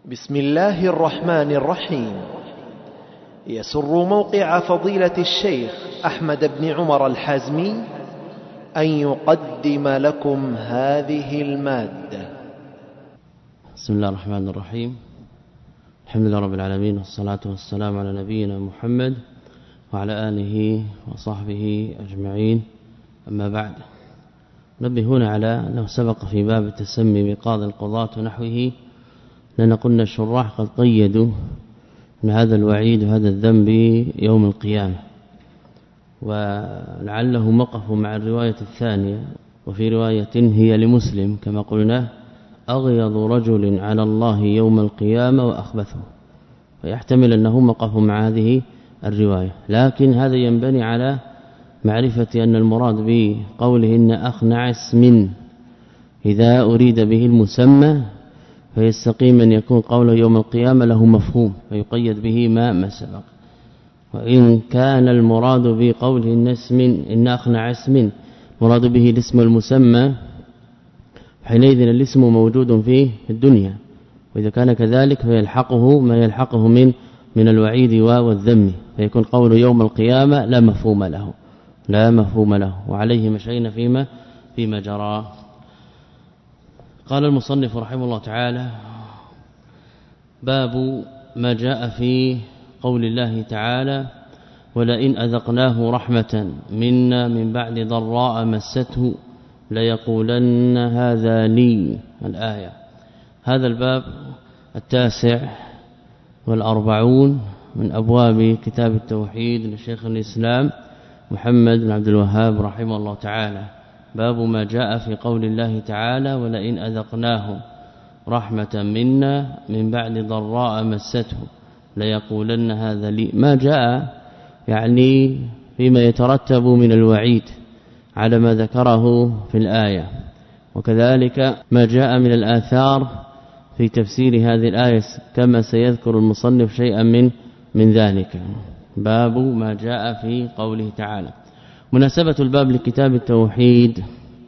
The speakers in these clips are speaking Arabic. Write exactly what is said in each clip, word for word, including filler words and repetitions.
بسم الله الرحمن الرحيم. يسر موقع فضيلة الشيخ أحمد بن عمر الحازمي أن يقدم لكم هذه المادة. بسم الله الرحمن الرحيم. الحمد لله رب العالمين، والصلاة والسلام على نبينا محمد وعلى آله وصحبه أجمعين. أما بعد، نبه هنا على أنه سبق في باب التسمي بقاضي القضاة ونحوه لأن قلنا الشراح قد قيدوا من هذا الوعيد وهذا الذنب يوم القيامة، ولعله وقف مع الرواية الثانية، وفي رواية هي لمسلم كما قلنا: أغيظ رجل على الله يوم القيامة وأخبثه، فيحتمل أنه وقف مع هذه الرواية، لكن هذا ينبني على معرفة أن المراد بقوله إن أخنع اسم إذا أريد به المسمى فيستقيم أن يكون قوله يوم القيامة له مفهوم فيقيد به ما ما سبق. وإن كان المراد بقوله إن اسم إن أخنع اسم مراد به الاسم المسمى، حينئذ الاسم موجود فيه في الدنيا، وإذا كان كذلك فيلحقه ما يلحقه من من الوعيد والذم، فيكون قول يوم القيامة لا مفهوم له لا مفهوم له وعليه مشينا فيما فيما جرى. قال المصنف رحمه الله تعالى: باب ما جاء في قول الله تعالى: ولئن أذقناه رحمة منا من بعد ضراء مسته ليقولن هذا لي. الآية. هذا الباب التاسع والأربعون من أبواب كتاب التوحيد لشيخ الإسلام محمد بن عبد الوهاب رحمه الله تعالى. باب ما جاء في قول الله تعالى: ولئن أذقناه رحمة منا من بعد ضراء مسته ليقولن هذا لي. ما جاء يعني فيما يترتب من الوعيد على ما ذكره في الآية، وكذلك ما جاء من الآثار في تفسير هذه الآية كما سيذكر المصنف شيئا من من ذلك. باب ما جاء في قوله تعالى. مناسبة الباب لكتاب التوحيد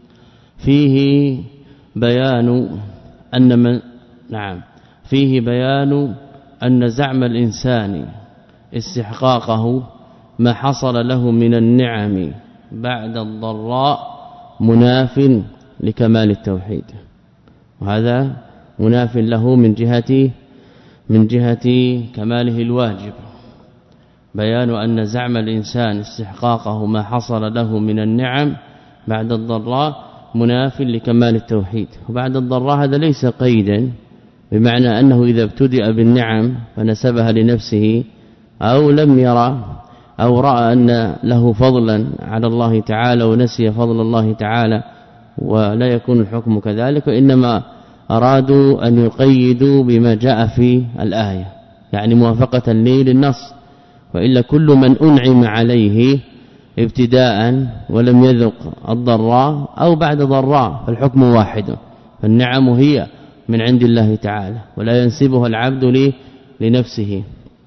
فيه بيان أن من نعم فيه بيان أن زعم الإنسان استحقاقه ما حصل له من النعم بعد الضراء مناف لكمال التوحيد، وهذا مناف له من جهة من جهة كماله الواجب. بيان أن زعم الإنسان استحقاقه ما حصل له من النعم بعد الضراء مناف لكمال التوحيد. وبعد الضراء هذا ليس قيدا، بمعنى أنه إذا ابتدأ بالنعم فنسبها لنفسه أو لم يرى أو رأى أن له فضلا على الله تعالى ونسي فضل الله تعالى ولا يكون الحكم كذلك، وإنما أرادوا أن يقيدوا بما جاء في الآية، يعني موافقة لي للنص. وإلا كل من أنعم عليه ابتداء ولم يذق الضراء أو بعد ضراء فالحكم واحد، فالنعم هي من عند الله تعالى ولا ينسبها العبد لي لنفسه،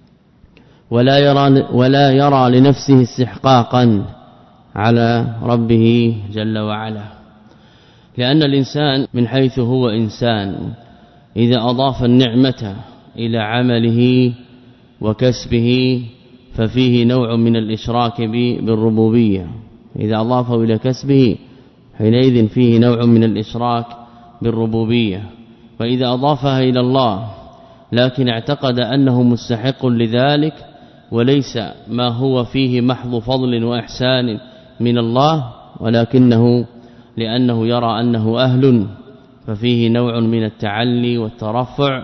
ولا يرى ولا يرى لنفسه استحقاقا على ربه جل وعلا، لأن الإنسان من حيث هو إنسان إذا أضاف النعمة إلى عمله وكسبه ففيه نوع من الإشراك بالربوبية. إذا أضافه إلى كسبه حينئذ فيه نوع من الإشراك بالربوبية، وإذا أضافها إلى الله لكن اعتقد أنه مستحق لذلك وليس ما هو فيه محض فضل وإحسان من الله، ولكنه لأنه يرى أنه أهل، ففيه نوع من التعلي والترفع،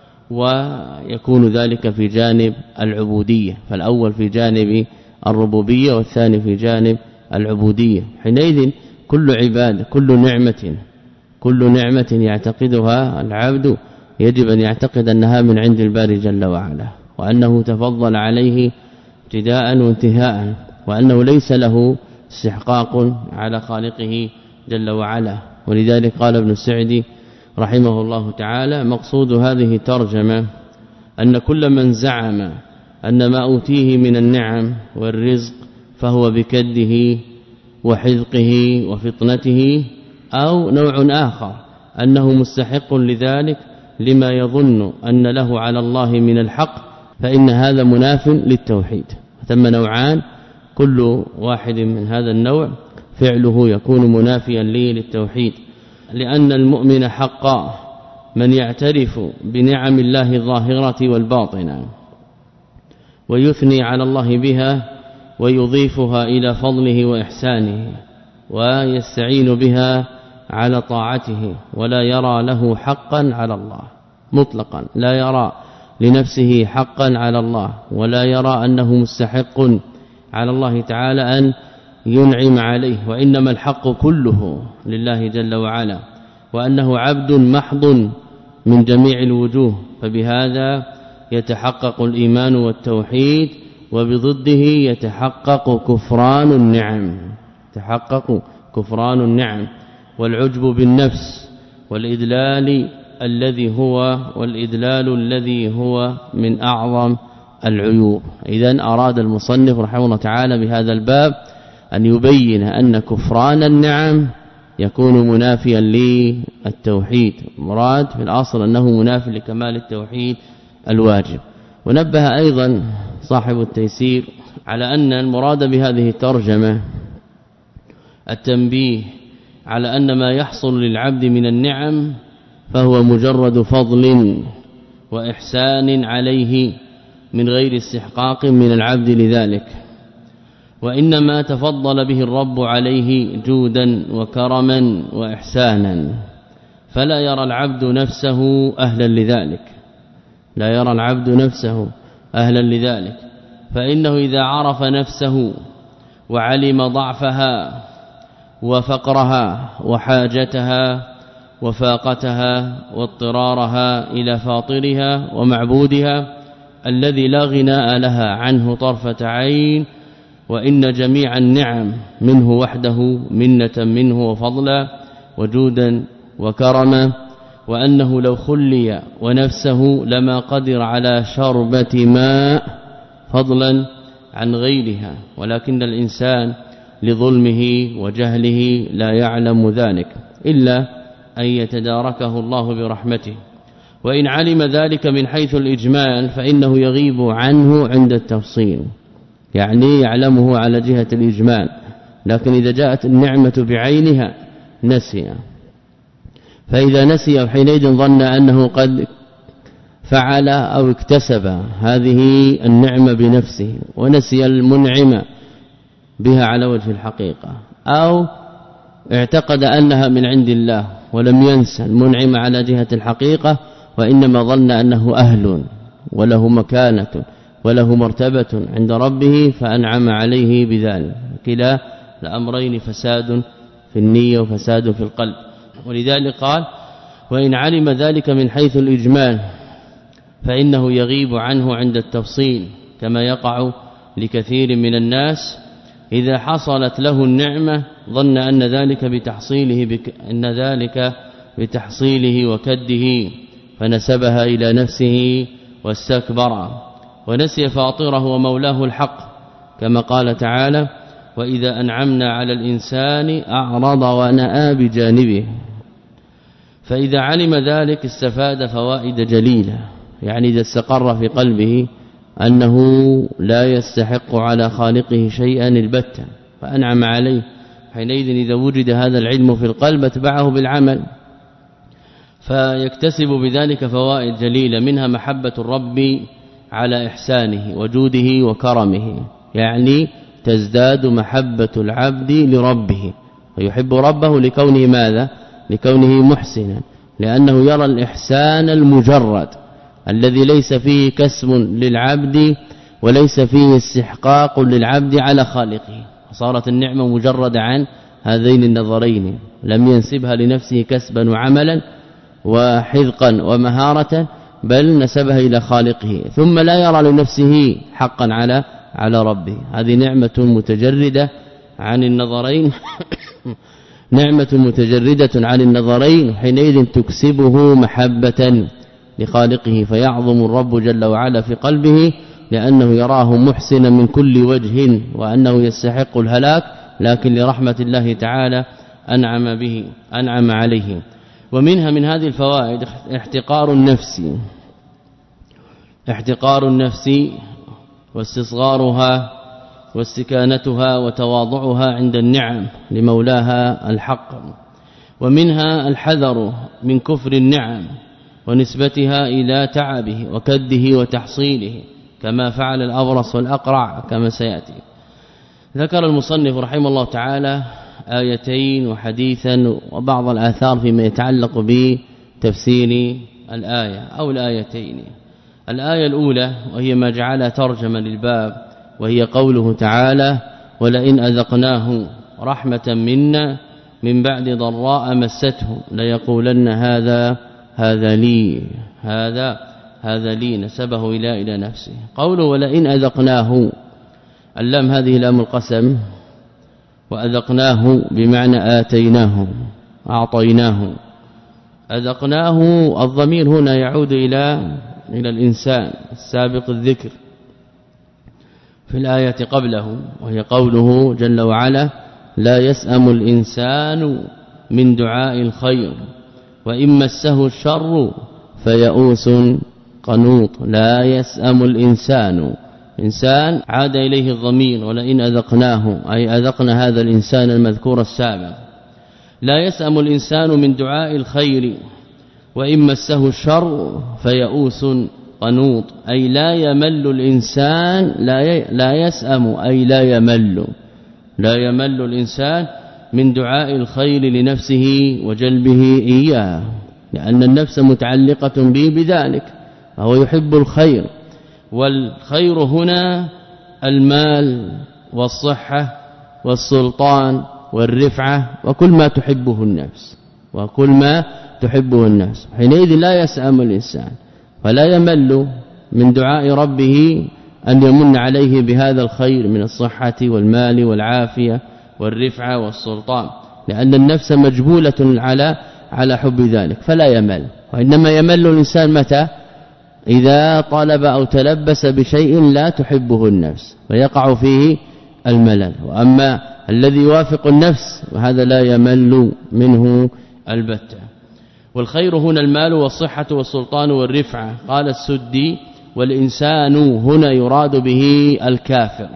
ويكون ذلك في جانب العبودية، فالأول في جانب الربوبية والثاني في جانب العبودية. حينئذ كل عبادة كل نعمة كل نعمة يعتقدها العبد يجب أن يعتقد أنها من عند الباري جل وعلا، وأنه تفضل عليه ابتداء وانتهاء، وأنه ليس له استحقاق على خالقه جل وعلا. ولذلك قال ابن السعدي رحمه الله تعالى: مقصود هذه الترجمة أن كل من زعم أن ما أوتيه من النعم والرزق فهو بكده وحذقه وفطنته، أو نوع آخر أنه مستحق لذلك لما يظن أن له على الله من الحق فإن هذا مناف للتوحيد. ثم نوعان كل واحد من هذا النوع فعله يكون منافيا لي للتوحيد، لأن المؤمن حقا من يعترف بنعم الله الظاهرة والباطنة ويثني على الله بها ويضيفها إلى فضله وإحسانه ويستعين بها على طاعته، ولا يرى له حقا على الله مطلقا، لا يرى لنفسه حقا على الله، ولا يرى أنه مستحق على الله تعالى أن ينعم عليه، وإنما الحق كله لله جل وعلا، وأنه عبد محض من جميع الوجوه. فبهذا يتحقق الإيمان والتوحيد، وبضده يتحقق كفران النعم تحقق كفران النعم والعجب بالنفس والإدلال الذي هو والإدلال الذي هو من أعظم العيوب. إذن أراد المصنف رحمه الله تعالى بهذا الباب أن يبين أن كفران النعم يكون منافيا للتوحيد، مراد في الأصل أنه مناف لكمال التوحيد الواجب. ونبه أيضا صاحب التيسير على أن المراد بهذه الترجمة التنبيه على أن ما يحصل للعبد من النعم فهو مجرد فضل وإحسان عليه من غير استحقاق من العبد لذلك، وإنما تفضل به الرب عليه جودا وكرما وإحسانا، فلا يرى العبد نفسه أهلا لذلك لا يرى العبد نفسه أهلا لذلك فإنه إذا عرف نفسه وعلم ضعفها وفقرها وحاجتها وفاقتها واضطرارها إلى فاطرها ومعبودها الذي لا غناء لها عنه طرفة عين، وإن جميع النعم منه وحده منة منه وفضلا وجودا وكرما، وأنه لو خلي ونفسه لما قدر على شربة ماء فضلا عن غيرها، ولكن الإنسان لظلمه وجهله لا يعلم ذلك إلا أن يتداركه الله برحمته. وإن علم ذلك من حيث الإجمال فإنه يغيب عنه عند التفصيل، يعني يعلمه على جهة الإجمال، لكن إذا جاءت النعمة بعينها نسي، فإذا نسي حينئذ ظن أنه قد فعل أو اكتسب هذه النعمة بنفسه ونسي المنعم بها على وجه الحقيقة، أو اعتقد أنها من عند الله ولم ينسى المنعم على جهة الحقيقة، وإنما ظن أنه أهل وله مكانة وله مرتبة عند ربه فأنعم عليه بذلك. كلا الأمرين فساد في النية وفساد في القلب. ولذلك قال وإن علم ذلك من حيث الإجمال فإنه يغيب عنه عند التفصيل، كما يقع لكثير من الناس إذا حصلت له النعمة ظن أن ذلك بتحصيله بك أن ذلك بتحصيله وكده فنسبها إلى نفسه واستكبر ونسي فاطره ومولاه الحق، كما قال تعالى وإذا أنعمنا على الإنسان أعرض ونأى بجانبه. فإذا علم ذلك استفاد فوائد جليلة، يعني إذا استقر في قلبه أنه لا يستحق على خالقه شيئا البتة فأنعم عليه، حينئذ إذا وجد هذا العلم في القلب اتبعه بالعمل فيكتسب بذلك فوائد جليلة، منها محبة الرب على إحسانه وجوده وكرمه، يعني تزداد محبة العبد لربه، ويحب ربه لكونه ماذا؟ لكونه محسنا، لأنه يرى الإحسان المجرد الذي ليس فيه كسب للعبد وليس فيه استحقاق للعبد على خالقه، صارت النعمة مجردة عن هذين النظرين، لم ينسبها لنفسه كسبا وعملا وحذقا ومهارة، بل نسبها إلى خالقه، ثم لا يرى لنفسه حقا على على ربه. هذه نعمة متجردة عن النظرين نعمة متجردة عن النظرين، حينئذ تكسبه محبة لخالقه، فيعظم الرب جل وعلا في قلبه لأنه يراه محسنا من كل وجه، وأنه يستحق الهلاك، لكن لرحمة الله تعالى أنعم به أنعم عليه. ومنها من هذه الفوائد احتقار النفس احتقار النفس واستصغارها واستكانتها وتواضعها عند النعم لمولاها الحق. ومنها الحذر من كفر النعم ونسبتها إلى تعبه وكده وتحصيله كما فعل الأبرص والأقرع كما سيأتي. ذكر المصنف رحمه الله تعالى آيتين وحديثا وبعض الآثار فيما يتعلق بتفسير الآية أو الآيتين. الآية الأولى وهي ما جعلها ترجمة للباب وهي قوله تعالى ولئن أذقناه رحمة منا من بعد ضراء مسته ليقولن هذا هذا لي هذا هذا لي نسبه إلى إلى نفسه. قوله ولئن أذقناه اللام هذه لام القسم وأذقناه بمعنى آتيناه أعطيناه. أذقناه الضمير هنا يعود إلى إلى الإنسان السابق الذكر في الآية قبله وهي قوله جل وعلا لا يسأم الإنسان من دعاء الخير وإن مسه الشر فيئوس قنوط. لا يسأم الإنسان إنسان عاد إليه الضمير ولئن أذقناه أي أذقنا هذا الإنسان المذكور السابق. لا يسأم الإنسان من دعاء الخير وإن مسه الشر فيئوس قنوط أي لا يمل الإنسان لا لا يسأم أي لا يمل لا يمل الإنسان من دعاء الخير لنفسه وجلبه إياه لأن النفس متعلقة به بذلك وهو يحب الخير. والخير هنا المال والصحة والسلطان والرفعة وكل ما تحبه النفس وكل ما تحبه النفس. حينئذ لا يسأم الإنسان ولا يمل من دعاء ربه أن يمن عليه بهذا الخير من الصحة والمال والعافية والرفعة والسلطان لأن النفس مجبولة على على حب ذلك فلا يمل. وإنما يمل الإنسان متى إذا طلب أو تلبس بشيء لا تحبه النفس ويقع فيه الملل. وأما الذي يوافق النفس وهذا لا يمل منه البتة. والخير هنا المال والصحة والسلطان والرفعة. قال السدي والإنسان هنا يراد به الكافر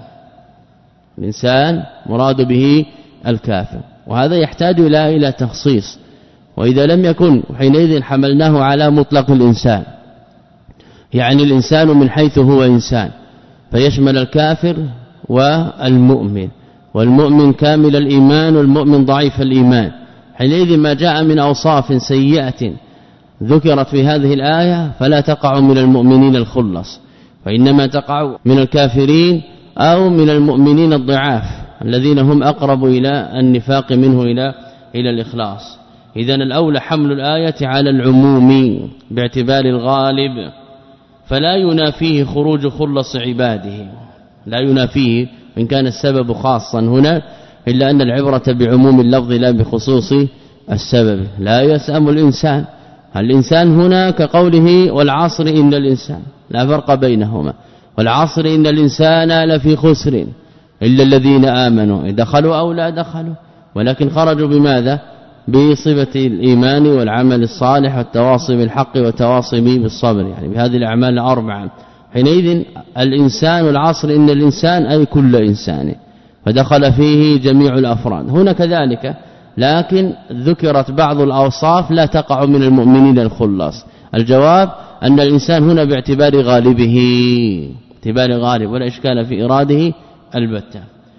الإنسان مراد به الكافر وهذا يحتاج إلى إلى تخصيص. وإذا لم يكن حينئذ حملناه على مطلق الإنسان يعني الإنسان من حيث هو إنسان فيشمل الكافر والمؤمن والمؤمن كامل الإيمان والمؤمن ضعيف الإيمان. حينئذ ما جاء من أوصاف سيئة ذكرت في هذه الآية فلا تقع من المؤمنين الخلص وإنما تقع من الكافرين أو من المؤمنين الضعاف الذين هم أقرب إلى النفاق منه إلى إلى الإخلاص. إذن الأولى حمل الآية على العموم باعتبار الغالب فلا ينافيه خروج خلص عباده لا ينافيه إن كان السبب خاصا هنا إلا أن العبرة بعموم اللفظ لا بخصوص السبب. لا يسأم الإنسان الإنسان هنا كقوله والعصر إن الإنسان لا فرق بينهما والعصر إن الإنسان لفي خسر إلا الذين آمنوا دخلوا أو لا دخلوا ولكن خرجوا بماذا بصفة الإيمان والعمل الصالح والتواصي بالحق والتواصي بالصبر يعني بهذه الأعمال الأربعة. حينئذ الإنسان والعصر إن الإنسان أي كل إنسان فدخل فيه جميع الأفراد. هنا كذلك لكن ذكرت بعض الأوصاف لا تقع من المؤمنين الخلص. الجواب أن الإنسان هنا باعتبار غالبه اعتبار غالب ولا إشكال في إراده البتة.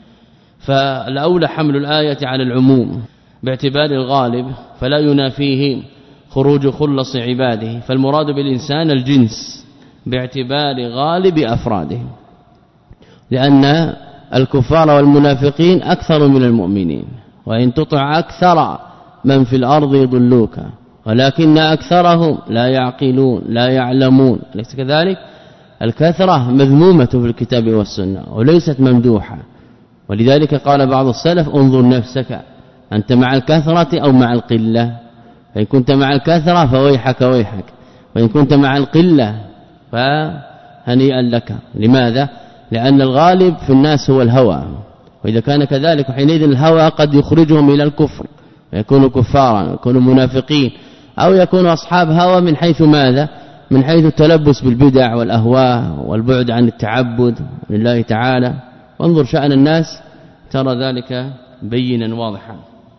فالأولى حمل الآية على العموم باعتبار الغالب فلا ينافيه خروج خلص عباده فالمراد بالإنسان الجنس باعتبار غالب أفراده لأن الكفار والمنافقين أكثر من المؤمنين وإن تطع أكثر من في الأرض يضلوك ولكن أكثرهم لا يعقلون لا يعلمون. ليس كذلك الكثرة مذمومة في الكتاب والسنة وليست ممدوحة ولذلك قال بعض السلف انظر نفسك أنت مع الكثرة أو مع القلة فإن كنت مع الكثرة فويحك ويحك وإن كنت مع القلة فهنيئا لك. لماذا؟ لأن الغالب في الناس هو الهوى وإذا كان كذلك حينئذ الهوى قد يخرجهم إلى الكفر ويكونوا كفارا ويكونوا منافقين أو يكون أصحاب هوى من حيث ماذا؟ من حيث التلبس بالبدع والأهواء والبعد عن التعبد لله تعالى. وانظر شأن الناس ترى ذلك بينا واضحا.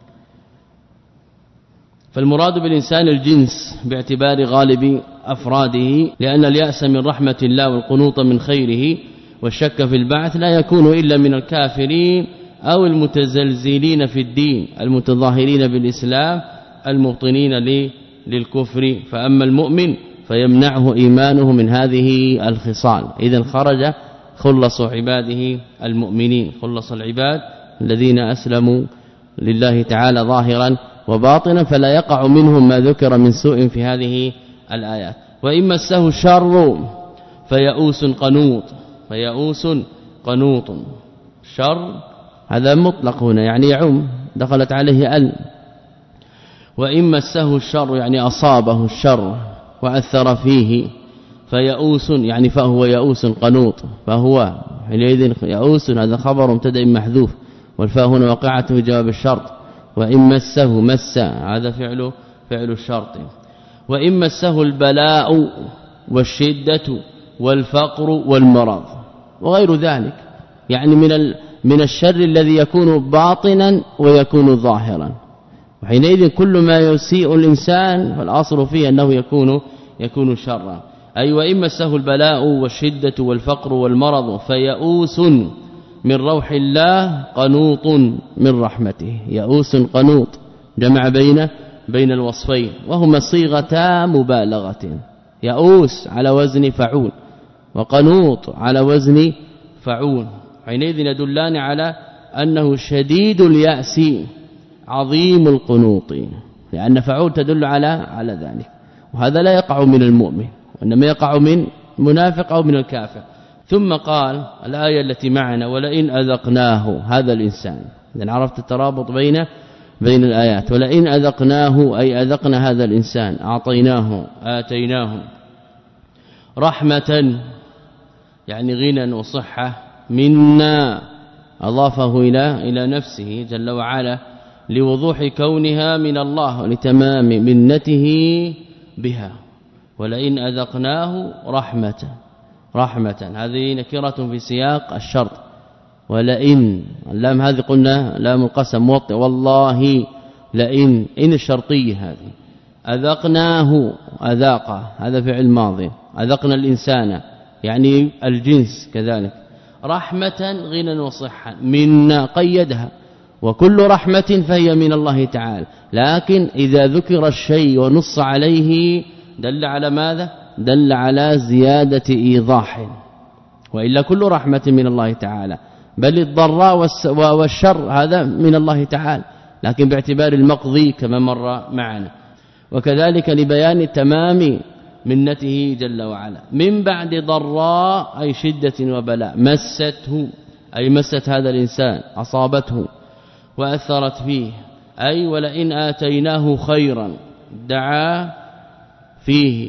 فالمراد بالإنسان الجنس باعتبار غالب أفراده، لأن اليأس من رحمة الله والقنوط من خيره والشك في البعث لا يكون إلا من الكافرين أو المتزلزلين في الدين المتظاهرين بالإسلام المبطنين للكفر. فأما المؤمن فيمنعه إيمانه من هذه الخصال. إذن خرج خلص عباده المؤمنين، خلص العباد الذين أسلموا لله تعالى ظاهرا وباطنا، فلا يقع منهم ما ذكر من سوء في هذه الآيات. وإن مسه الشر فيئوس قنوط، فيئوس قنوط. شر هذا مطلق هنا يعني يعم، دخلت عليه ال. وإن مسه الشر يعني أصابه الشر وأثر فيه، فيئوس يعني فهو يئوس قنوط، فهو حينئذ يئوس هذا خبر مبتدا محذوف، والفاء هنا وقعت في جواب الشرط. وإن مسه مس هذا فعل فعل الشرط. وإن مسه البلاء والشدة والفقر والمرض وغير ذلك، يعني من من الشر الذي يكون باطنا ويكون ظاهرا. وحينئذ كل ما يسيء الإنسان فالأصل فيه أنه يكون يكون شرا. أي وإن مسه البلاء والشدة والفقر والمرض فيئوس من روح الله قنوط من رحمته. يئوس قنوط جمع بين بين الوصفين، وهما صيغتا مبالغة. يئوس على وزن فعول وقنوط على وزن فعول، حينئذ يدلان على أنه شديد اليأس عظيم القنوط، لأن فعول تدل على على ذلك. وهذا لا يقع من المؤمن، وإنما يقع من منافق أو من الكافر. ثم قال الآية التي معنا ولئن أذقناه هذا الإنسان. إذن عرفت الترابط بين بين الآيات. ولئن أذقناه أي أذقنا هذا الإنسان، أعطيناه آتيناه رحمة يعني غنى وصحة منا، أضافه إلى إلى نفسه جل وعلا لوضوح كونها من الله ولتمام منته بها. ولئن أذقناه رحمة، رحمة هذه نكرة في سياق الشرط. ولئن اللام هذه قلنا لام القسم موطئ، والله لئن إن الشرطية هذه. أذقناه أذاق هذا فعل ماضي، أذقنا الإنسان يعني الجنس كذلك. رحمة غنى وصحة منا قيدها، وكل رحمة فهي من الله تعالى، لكن إذا ذكر الشيء ونص عليه دل على ماذا؟ دل على زيادة إيضاح، وإلا كل رحمة من الله تعالى، بل الضراء والشر هذا من الله تعالى، لكن باعتبار المقضي كما مر معنا. وكذلك لبيان تمام منته جل وعلا. من بعد ضراء أي شدة وبلاء مسته، أي مست هذا الإنسان أصابته وأثرت فيه. أي ولئن آتيناه خيرا دعا فيه.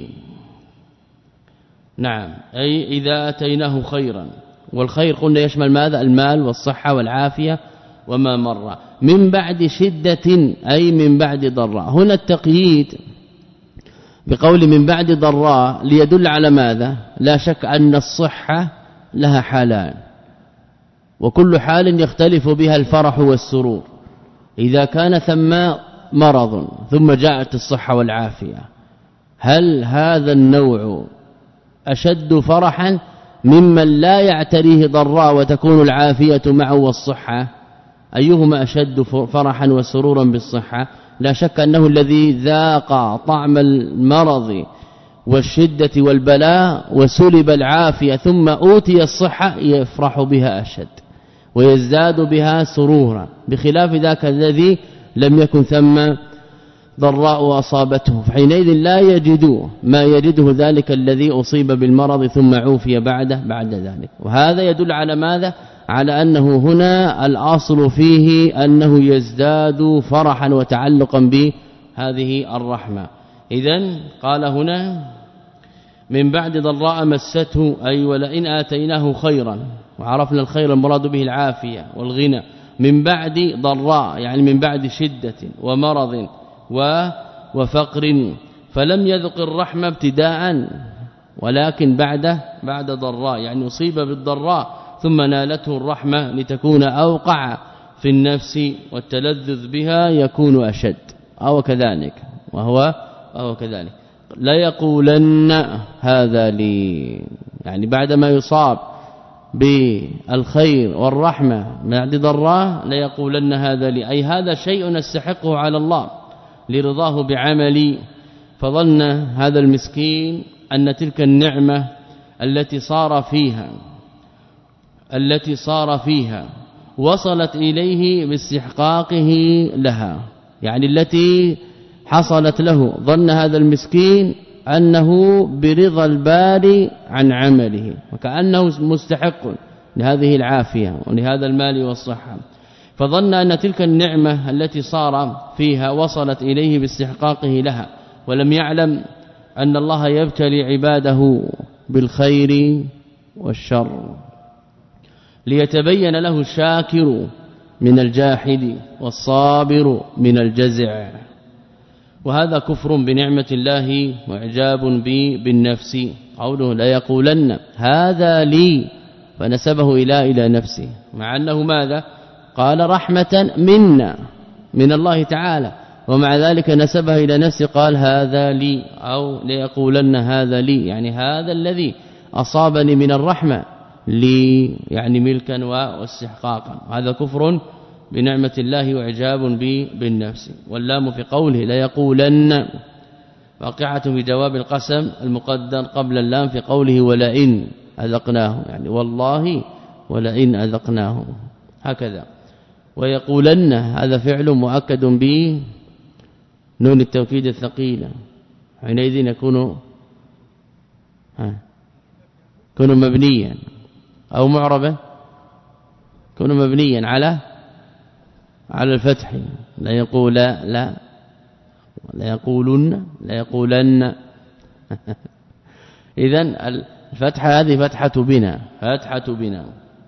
نعم أي إذا آتيناه خيرا، والخير قلنا يشمل ماذا؟ المال والصحة والعافية وما مر. من بعد شدة أي من بعد ضراء. هنا التقييد بقول من بعد ضراء ليدل على ماذا؟ لا شك أن الصحة لها حالان، وكل حال يختلف بها الفرح والسرور. إذا كان ثم مرض ثم جاءت الصحة والعافية، هل هذا النوع أشد فرحا ممن لا يعتريه ضراء وتكون العافية معه والصحة؟ أيهما أشد فرحا وسرورا بالصحة؟ لا شك أنه الذي ذاق طعم المرض والشدة والبلاء وسلب العافية ثم أوتي الصحة يفرح بها أشد ويزداد بها سرورا، بخلاف ذاك الذي لم يكن ثم ضراء أصابته، فحينئذ لا يجد ما يجده ذلك الذي أصيب بالمرض ثم عوفي بعده بعد ذلك. وهذا يدل على ماذا؟ على أنه هنا الأصل فيه أنه يزداد فرحا وتعلقا بهذه الرحمة. إذن قال هنا من بعد ضراء مسته، أي ولئن آتيناه خيرا، وعرفنا الخير المراد به العافية والغنى. من بعد ضراء يعني من بعد شدة ومرض و وفقر فلم يذق الرحمة ابتداء ولكن بعد بعد ضراء، يعني أصيب بالضراء ثم نالته الرحمة لتكون أوقع في النفس والتلذذ بها يكون أشد أو كذلك، وهو أو كذلك لا يقولن هذا لي، يعني بعدما يصاب بالخير والرحمة بعد ضراء لا يقولن هذا لي، أي هذا شيء نستحقه على الله لرضاه بعملي. فظن هذا المسكين أن تلك النعمة التي صار فيها التي صار فيها وصلت إليه باستحقاقه لها، يعني التي حصلت له، ظن هذا المسكين أنه برضا الباري عن عمله وكأنه مستحق لهذه العافية ولهذا المال والصحة، فظن أن تلك النعمة التي صار فيها وصلت إليه باستحقاقه لها، ولم يعلم أن الله يبتلي عباده بالخير والشر ليتبين له الشاكر من الجاحد والصابر من الجزع. وهذا كفر بنعمة الله واعجاب به بالنفس. قوله لا يقولن هذا لي فنسبه إلى إلى نفسه، مع أنه ماذا قال رحمة منا من الله تعالى، ومع ذلك نسبه إلى نفسه قال هذا لي، أو ليقولن هذا لي يعني هذا الذي أصابني من الرحمة لي، يعني ملكا واستحقاقا. هذا كفر بنعمة الله واعجاب به بالنفس. واللام في قوله لا يقولن واقعة بجواب القسم المقدر قبل اللام في قوله ولئن أذقناه، يعني والله ولئن أذقناه هكذا. ويقولن هذا فعل مؤكد به نون التوكيد الثقيلة، حينئذ يكون ها يكون مبنيا أو معربا، يكون مبنيا على على الفتح. لا يقول لا لا يقولن لا يقولن اذن الفتحه هذه فتحه بنا فتحه بنا.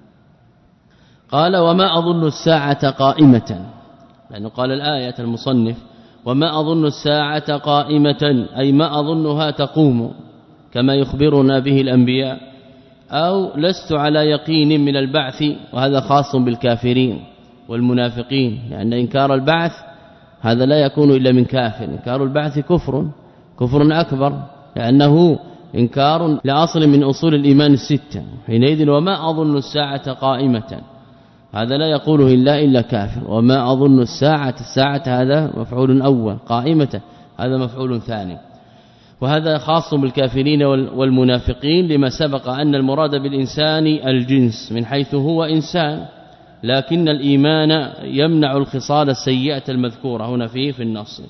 قال وما أظن الساعة قائمة، لأنه قال الآية المصنف وما أظن الساعة قائمة أي ما أظنها تقوم كما يخبرنا به الأنبياء، أو لست على يقين من البعث، وهذا خاص بالكافرين والمنافقين، لأن إنكار البعث هذا لا يكون إلا من كافر. إنكار البعث كفر كفر أكبر، لأنه إنكار لأصل من أصول الإيمان الستة. حينئذ وما أظن الساعة قائمة هذا لا يقوله إلا إلا كافر. وما أظن الساعة الساعة هذا مفعول أول، قائمة هذا مفعول ثاني، وهذا خاص بالكافرين والمنافقين، لما سبق أن المراد بالإنسان الجنس من حيث هو إنسان، لكن الإيمان يمنع الخصال السيئة المذكورة هنا فيه في النص،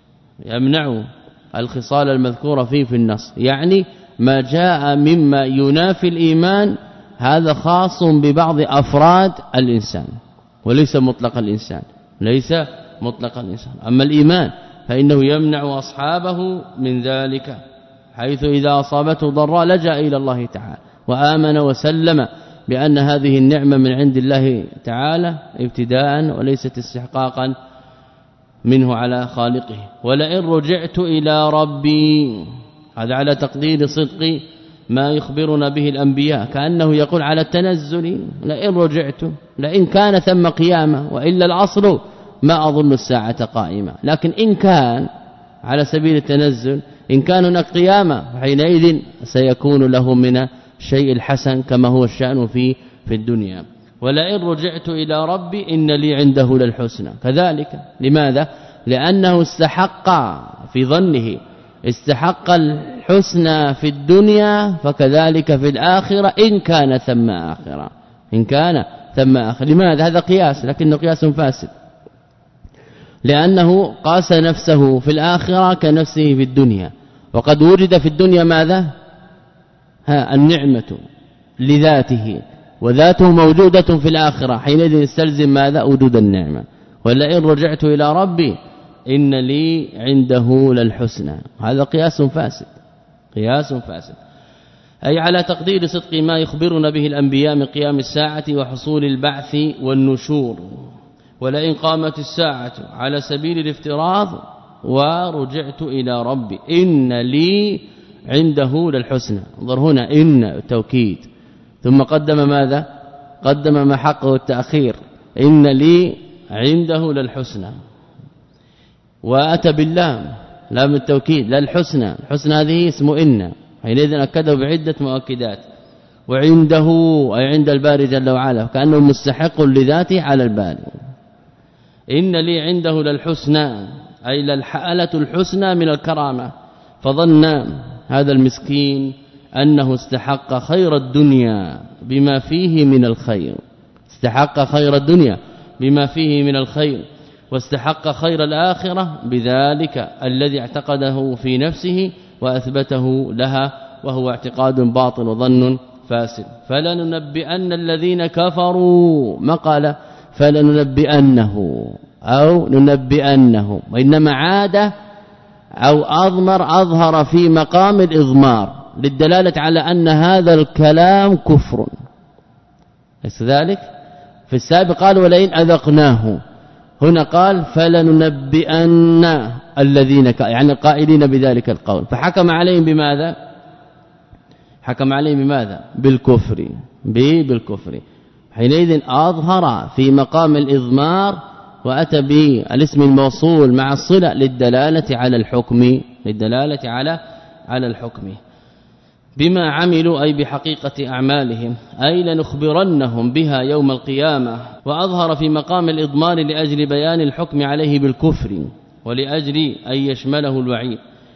يمنع الخصال المذكورة فيه في النص، يعني ما جاء مما ينافي الإيمان هذا خاص ببعض أفراد الإنسان وليس مطلق الإنسان، ليس مطلق الإنسان. أما الإيمان فإنه يمنع أصحابه من ذلك، حيث إذا أصابته ضراء لجأ إلى الله تعالى وآمن وسلم بأن هذه النعمة من عند الله تعالى ابتداء وليست استحقاقا منه على خالقه. ولئن رجعت إلى ربي هذا على تقدير صدق ما يخبرنا به الأنبياء، كأنه يقول على التنزل لئن رجعت، لئن كان ثم قيامة، وإلا الأصل ما أظن الساعة قائمة. لكن إن كان على سبيل التنزل إن كان هناك قيامة حينئذ سيكون له من الشيء الحسن كما هو الشأن في في الدنيا. ولئن رجعت إلى ربي إن لي عنده للحسنى كذلك. لماذا؟ لأنه استحق في ظنه استحق الحسنى في الدنيا، فكذلك في الآخرة إن كان ثم آخرة إن كان ثم آخرة. لماذا؟ هذا قياس لكنه قياس فاسد، لأنه قاس نفسه في الآخرة كنفسه في الدنيا، وقد وجد في الدنيا ماذا؟ ها النعمة لذاته، وذاته موجودة في الآخرة، حينئذ يستلزم ماذا؟ وجود النعمة. ولئن رجعت إلى ربي إن لي عنده للحسنى، هذا قياس فاسد قياس فاسد أي على تقدير صدق ما يخبرنا به الأنبياء من قيام الساعة وحصول البعث والنشور. ولئن قامت الساعة على سبيل الافتراض ورجعت إلى ربي إن لي عنده للحسنى. انظر هنا إن توكيد ثم قدم ماذا؟ قدم ما حقه التأخير إن لي عنده للحسنى وأتى باللام لام التوكيد للحسنى. الحسنى هذه اسم إن حينئذ أكده بعدة مؤكدات. وعنده أي عند الباري جل وعلا كأنه مستحق لذاته على الباري. إن لي عنده للحسنى أي للحالة الحسنى من الكرامة. فظن هذا المسكين أنه استحق خير الدنيا بما فيه من الخير استحق خير الدنيا بما فيه من الخير واستحق خير الآخرة بذلك الذي اعتقده في نفسه وأثبته لها وهو اعتقاد باطل وظن فاسد. فلننبئن الذين كفروا ما قال فلننبئنه أو ننبئنه وإنما عاد أو أضمر أظهر في مقام الإضمار للدلالة على أن هذا الكلام كفر. ليس ذلك في السابق قال ولئن أذقناه هنا قال فلننبئن الذين يعني القائلين بذلك القول فحكم عليهم بماذا؟ حكم عليهم بماذا؟ بالكفر بالكفر. حينئذ أظهر في مقام الإضمار وأتى بالاسم الموصول مع الصلة للدلالة على الحكم للدلالة على على الحكم بما عملوا أي بحقيقة أعمالهم أي لنخبرنهم بها يوم القيامة. وأظهر في مقام الإضمار لأجل بيان الحكم عليه بالكفر ولأجل أن يشمله الوعيد.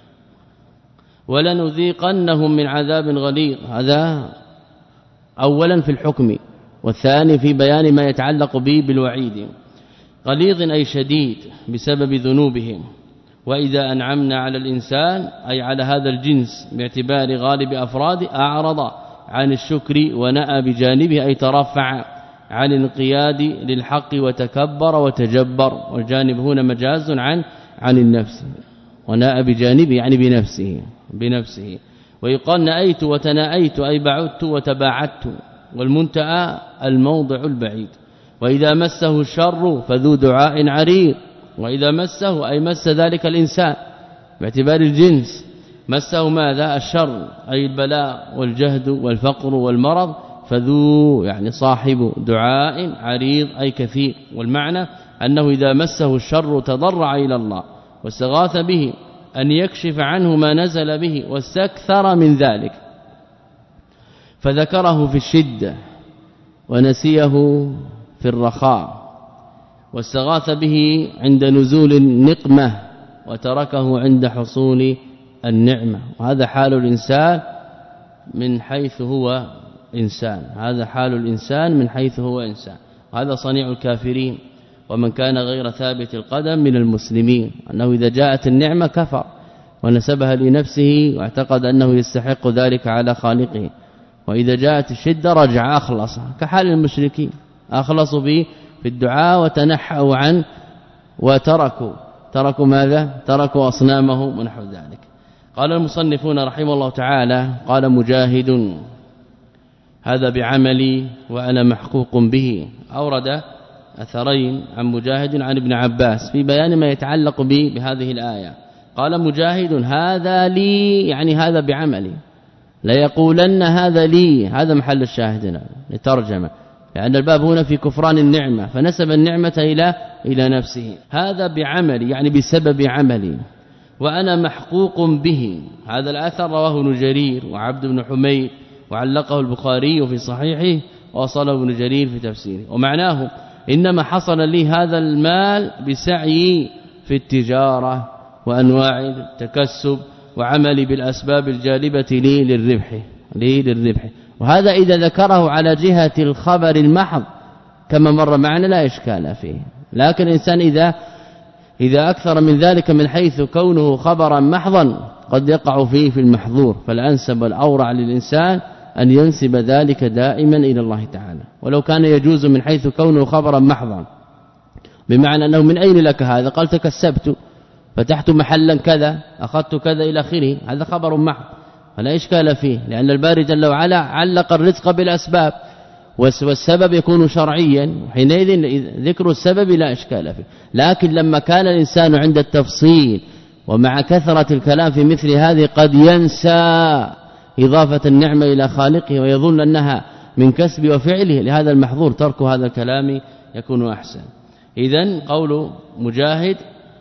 ولنذيقنهم من عذاب غليظ هذا أولا في الحكم والثاني في بيان ما يتعلق به بالوعيد. غليظ أي شديد بسبب ذنوبهم. وإذا أنعمنا على الإنسان أي على هذا الجنس باعتبار غالب أفراده أعرض عن الشكر ونأى بجانبه أي ترفع عن الانقياد للحق وتكبر وتجبر. والجانب هنا مجاز عن عن النفس ونأى بجانبه يعني بنفسه بنفسه. ويقال نأيت وتناأيت أي بعدت وتباعدت. والمنتهى الموضع البعيد. وإذا مسه الشر فذو دعاء عريض. وإذا مسه أي مس ذلك الإنسان باعتبار الجنس مسه ماذا؟ الشر أي البلاء والجهد والفقر والمرض فذو يعني صاحب دعاء عريض أي كثير. والمعنى أنه إذا مسه الشر تضرع إلى الله واستغاث به أن يكشف عنه ما نزل به واستكثر من ذلك فذكره في الشدة ونسيه في الرخاء واستغاث به عند نزول النقمة وتركه عند حصول النعمة. وهذا حال الإنسان من حيث هو إنسان هذا حال الإنسان من حيث هو إنسان. وهذا صنيع الكافرين ومن كان غير ثابت القدم من المسلمين أنه إذا جاءت النعمة كفر ونسبها لنفسه واعتقد أنه يستحق ذلك على خالقه. وإذا جاءت الشدة رجع أخلص كحال المشركين أخلصوا به في الدعاء وتنحوا عن وتركوا تركوا ماذا؟ تركوا أصنامهم ونحو ذلك. قال المصنفون رحمه الله تعالى قال مجاهد هذا بعملي وأنا محقوق به. أورد أثرين عن مجاهد عن ابن عباس في بيان ما يتعلق به بهذه الآية. قال مجاهد هذا لي يعني هذا بعملي لا يقولن هذا لي هذا محل الشاهدنا لترجمة لأن الباب هنا في كفران النعمة فنسب النعمة إلى إلى نفسه. هذا بعملي يعني بسبب عملي وأنا محقوق به. هذا الأثر رواه ابن جرير وعبد بن حميد وعلقه البخاري في صحيحه وصله ابن جرير في تفسيره. ومعناه إنما حصل لي هذا المال بسعي في التجارة وأنواع التكسب وعملي بالأسباب الجالبة لي للربح لي للربح. وهذا إذا ذكره على جهة الخبر المحض كما مر معنا لا إشكال فيه. لكن الإنسان إذا إذا أكثر من ذلك من حيث كونه خبرا محضا قد يقع فيه في المحظور. فالأنسب والأورع للإنسان أن ينسب ذلك دائما إلى الله تعالى. ولو كان يجوز من حيث كونه خبرا محضا بمعنى أنه من أين لك هذا؟ قال تكسبت فتحت محلا كذا أخذت كذا إلى آخره هذا خبر محض فلا إشكال فيه لأن الباري جل وعلا علق الرزق بالأسباب والسبب يكون شرعيا وحينئذ ذكر السبب لا إشكال فيه. لكن لما كان الإنسان عند التفصيل ومع كثرة الكلام في مثل هذه قد ينسى إضافة النعمة إلى خالقه ويظن أنها من كسب وفعله. لهذا المحظور ترك هذا الكلام يكون أحسن. إذن قول مجاهد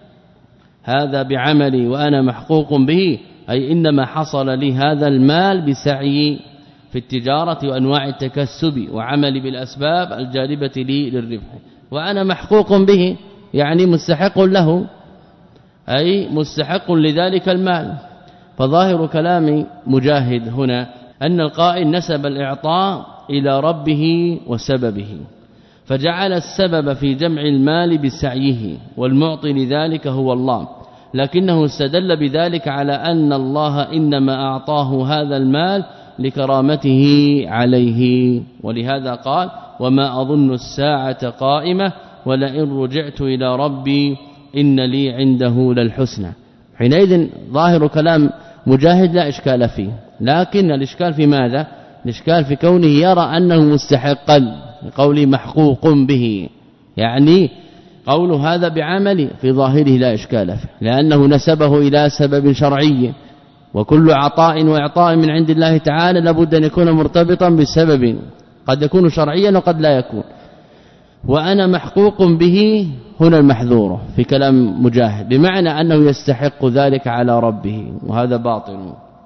هذا بعملي وأنا محقوق به، أي إنما حصل لي هذا المال بسعي في التجارة وأنواع التكسب وعمل بالأسباب الجالبة لي للربح، وأنا محقوق به يعني مستحق له، أي مستحق لذلك المال. فظاهر كلام مجاهد هنا أن القائل نسب الإعطاء إلى ربه وسببه، فجعل السبب في جمع المال بسعيه، والمعطي لذلك هو الله، لكنه استدل بذلك على أن الله إنما أعطاه هذا المال لكرامته عليه، ولهذا قال وما أظن الساعة قائمة ولئن رجعت إلى ربي إن لي عنده للحسنى. حينئذ ظاهر كلام مجاهد لا إشكال فيه، لكن الإشكال في ماذا؟ الإشكال في كونه يرى أنه مستحقا لقوله محقوق به، يعني قول هذا بعمل في ظاهره لا إشكال فيه، لأنه نسبه إلى سبب شرعي، وكل عطاء وإعطاء من عند الله تعالى لابد أن يكون مرتبطا بسبب قد يكون شرعيا وقد لا يكون. وأنا محقوق به هنا المحذور في كلام مجاهد، بمعنى أنه يستحق ذلك على ربه، وهذا باطل.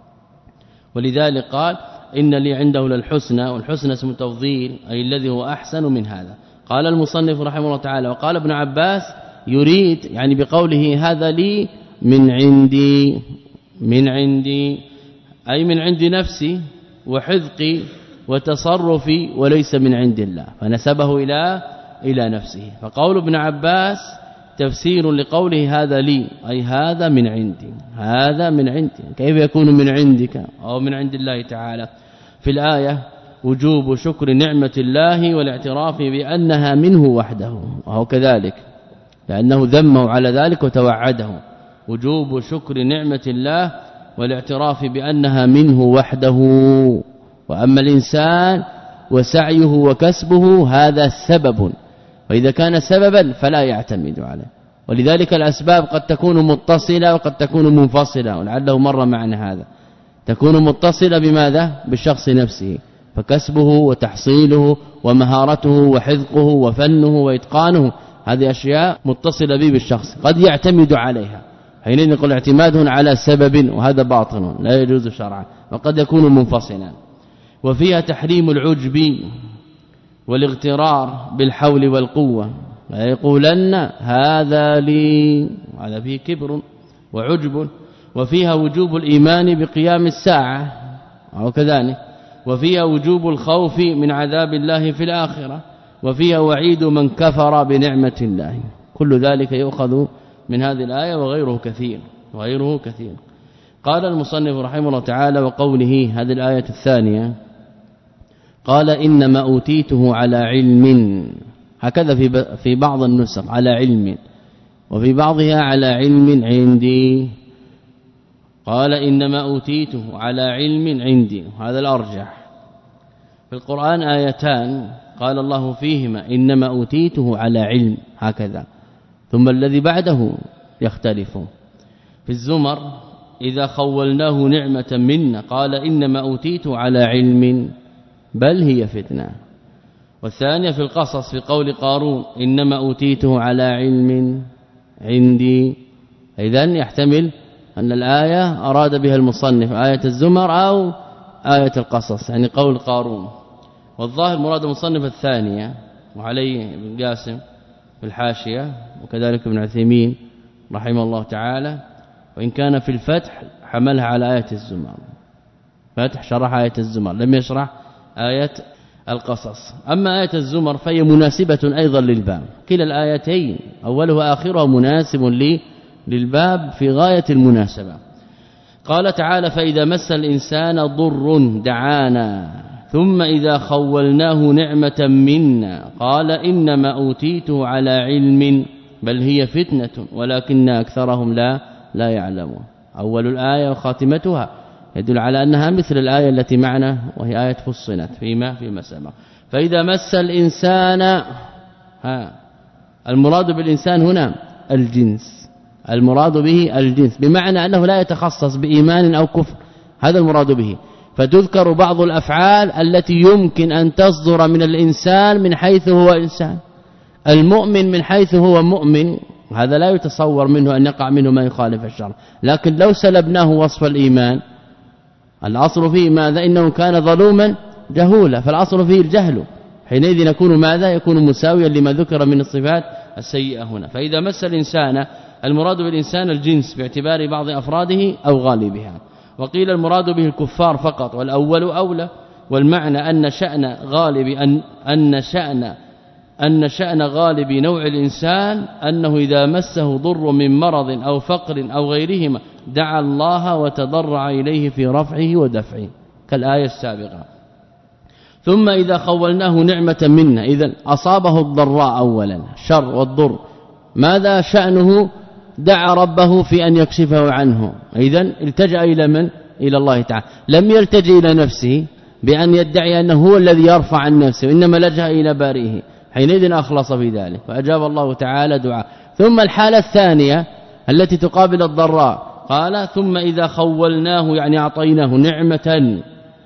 ولذلك قال إن لي عنده للحسنى، والحسنى اسم تفضيل أي الذي هو أحسن من هذا. قال المصنف رحمه الله تعالى وقال ابن عباس يريد يعني بقوله هذا لي من عندي، من عندي أي من عند نفسي وحذقي وتصرفي وليس من عند الله، فنسبه إلى إلى نفسه. فقول ابن عباس تفسير لقوله هذا لي أي هذا من عندي، هذا من عندي. كيف يكون من عندك أو من عند الله تعالى؟ في الآية وجوب شكر نعمة الله والاعتراف بأنها منه وحده، وهو كذلك لأنه ذمه على ذلك وتوعده. وجوب شكر نعمة الله والاعتراف بأنها منه وحده. وأما الإنسان وسعيه وكسبه هذا سبب، وإذا كان سببا فلا يعتمد عليه. ولذلك الأسباب قد تكون متصلة وقد تكون منفصلة، ولعله مر معنا هذا. تكون متصلة بماذا؟ بالشخص نفسه، فكسبه وتحصيله ومهارته وحذقه وفنه وإتقانه، هذه أشياء متصلة به بالشخص قد يعتمد عليها. حينئذ نقول اعتماده على سبب، وهذا باطل لا يجوز شرعا، وقد يكون منفصلا. وفيها تحريم العجب والاغترار بالحول والقوة، لا يقولن هذا لي، هذا فيه كبر وعجب. وفيها وجوب الإيمان بقيام الساعة أو كذلك. وفيها وجوب الخوف من عذاب الله في الآخرة. وفيها وعيد من كفر بنعمة الله. كل ذلك يؤخذ من هذه الآية وغيره كثير وغيره كثير. قال المصنف رحمه الله تعالى وقوله هذه الآية الثانية قال إنما أوتيته على علم، هكذا في في بعض النسخ على علم، وفي بعضها على علم عندي. قال إنما أوتيته على علم عندي، هذا الأرجح. في القرآن آيتان قال الله فيهما إنما أوتيته على علم هكذا، ثم الذي بعده يختلف. في الزمر إذا خولناه نعمة منا قال إنما أوتيته على علم بل هي فتنة. والثانية في القصص في قول قارون إنما أوتيته على علم عندي. إذن يحتمل أن الآية أراد بها المصنف آية الزمر أو آية القصص، يعني قول قارون. والظاهر مراد المصنف الثانية، وعليه ابن قاسم في الحاشية وكذلك ابن عثيمين رحمه الله تعالى، وإن كان في الفتح حملها على آية الزمر. فتح شرح آية الزمر لم يشرح آية القصص. أما آية الزمر فهي مناسبة أيضا للباب، كلا الآيتين أولها وآخرها مناسب لي للباب في غاية المناسبة. قال تعالى فإذا مس الإنسان ضر دعانا ثم إذا خولناه نعمة منا قال إنما أوتيته على علم بل هي فتنة ولكن أكثرهم لا لا يعلمون. أول الآية وخاتمتها يدل على أنها مثل الآية التي معنا وهي آية فصلت فيما فيما سبق. فإذا مس الإنسان، ها المراد بالإنسان هنا الجنس المراد به الجنس بمعنى أنه لا يتخصص بإيمان أو كفر، هذا المراد به. فتذكر بعض الأفعال التي يمكن أن تصدر من الإنسان من حيث هو إنسان. المؤمن من حيث هو مؤمن هذا لا يتصور منه أن يقع منه ما يخالف الشرع، لكن لو سلبناه وصف الإيمان الأصل فيه ماذا؟ إنه كان ظلوما جهولا، فالأصل فيه الجهل، حينئذ يكون ماذا؟ يكون مساويا لما ذكر من الصفات السيئة هنا. فإذا مس الإنسان المراد بالإنسان الجنس باعتبار بعض أفراده أو غالبها، وقيل المراد به الكفار فقط، والأول أولى. والمعنى أن شأن غالب أن أن شأن أن شأن غالب نوع الإنسان أنه إذا مسه ضر من مرض أو فقر أو غيرهما دعا الله وتضرع إليه في رفعه ودفعه كالآية السابقة. ثم إذا خولناه نعمة منا، إذن أصابه الضراء أولا الشر والضر، ماذا شأنه؟ دعا ربه في أن يكشفه عنه، إذن التجأ إلى من؟ إلى الله تعالى، لم يلتجئ إلى نفسه بأن يدعي أنه هو الذي يرفع عن نفسه، إنما لجأ إلى بارئه، حينئذ أخلص في ذلك فأجاب الله تعالى دعاء. ثم الحالة الثانية التي تقابل الضراء قال ثم إذا خولناه يعني أعطيناه نعمة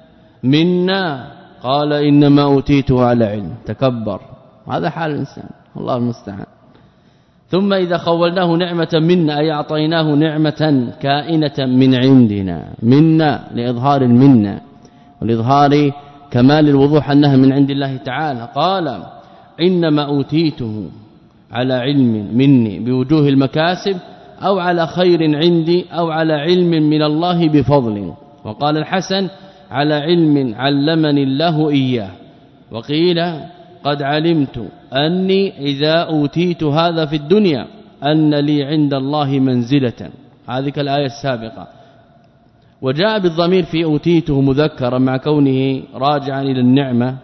منا قال إنما أوتيته على علم، تكبر، هذا حال الإنسان الله المستعان. ثم إذا خولناه نعمة منا أي أعطيناه نعمة كائنة من عندنا، منا لإظهار المنة ولإظهار كمال الوضوح أنها من عند الله تعالى. قال إنما أوتيته على علم مني بوجوه المكاسب أو على خير عندي أو على علم من الله بفضل. وقال الحسن على علم علمني الله إياه. وقيل قد علمت أني إذا أوتيت هذا في الدنيا أن لي عند الله منزلة، هذه الآية السابقة. وجاء بالضمير في أوتيته مذكرا مع كونه راجعا إلى النعمة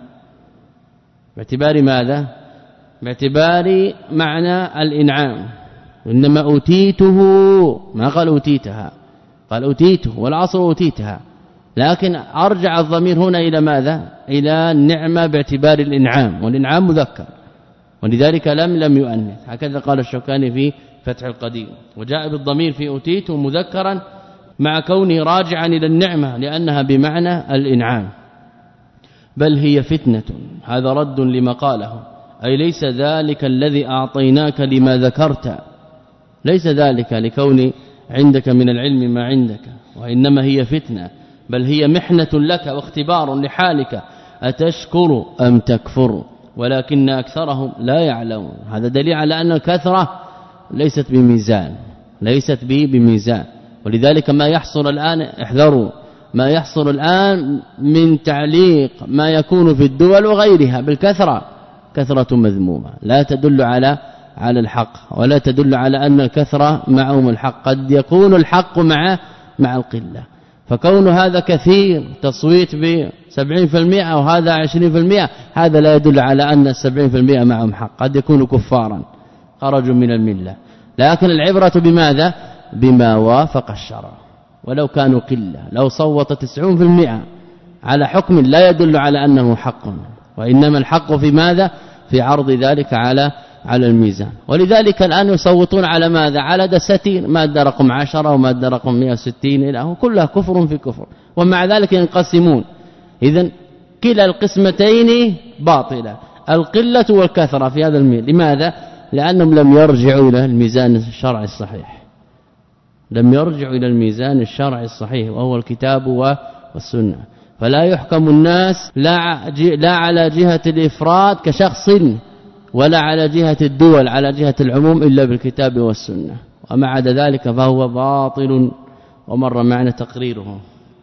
باعتبار ماذا؟ باعتبار معنى الإنعام، إنما أوتيته ما قال أوتيتها، قال أوتيته والعصر أوتيتها، لكن أرجع الضمير هنا إلى ماذا؟ إلى النعمة باعتبار الإنعام، والإنعام مذكر ولذلك لم لم يؤنث، هكذا قال الشوكاني في فتح القدير. وجاء بالضمير في أوتيته مذكرا مع كونه راجعا إلى النعمة لأنها بمعنى الإنعام. بل هي فتنة، هذا رد لما قاله، أي ليس ذلك الذي أعطيناك لما ذكرت، ليس ذلك لكون عندك من العلم ما عندك، وإنما هي فتنة، بل هي محنة لك واختبار لحالك أتشكر أم تكفر ولكن أكثرهم لا يعلمون. هذا دليل على أن الكثرة ليست بميزان، ليست به بميزان. ولذلك ما يحصل الآن احذروا ما يحصل الآن من تعليق ما يكون في الدول وغيرها بالكثرة، كثرة مذمومة لا تدل على على الحق ولا تدل على أن الكثرة معهم الحق، قد يكون الحق مع مع القلة. فكون هذا كثير تصويت ب سبعين بالمئة أو هذا عشرين بالمئة هذا لا يدل على أن السبعين بالمئة معهم حق، قد يكونوا كفارا خرجوا من الملة، لكن العبرة بماذا؟ بما وافق الشرع. ولو كانوا قلة، لو صوت تسعون بالمئة على حكم لا يدل على أنه حق، وإنما الحق في ماذا؟ في عرض ذلك على على الميزان. ولذلك الآن يصوتون على ماذا؟ على دساتير، مادة رقم عشرة ومادة رقم مئة وستين إلى كلها كفر في كفر، ومع ذلك ينقسمون. إذن كلا القسمتين باطلة، القلة والكثرة في هذا الميل. لماذا؟ لأنهم لم يرجعوا إلى الميزان الشرعي الصحيح، لم يرجعوا إلى الميزان الشرعي الصحيح وهو الكتاب والسنة. فلا يحكم الناس لا لا على جهة الإفراد كشخص ولا على جهة الدول على جهة العموم إلا بالكتاب والسنة، وما عدا ذلك فهو باطل ومر معنا تقريره.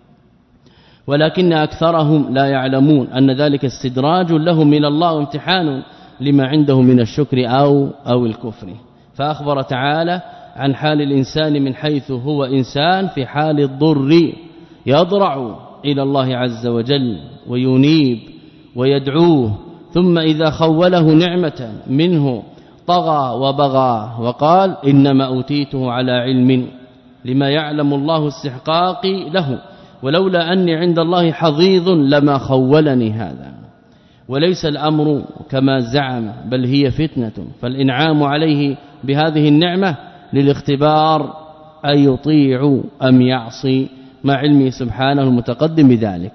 ولكن أكثرهم لا يعلمون أن ذلك استدراج لهم من الله وامتحان لما عنده من الشكر أو أو الكفر. فأخبر تعالى عن حال الإنسان من حيث هو إنسان في حال الضر يضرع إلى الله عز وجل وينيب ويدعوه، ثم إذا خوله نعمة منه طغى وبغى وقال إنما أوتيته على علم لما يعلم الله استحقاقي له، ولولا أني عند الله حظيظ لما خولني هذا. وليس الأمر كما زعم، بل هي فتنة، فالإنعام عليه بهذه النعمة للاختبار أن يطيع أم يعصي مع علمه سبحانه المتقدم بذلك،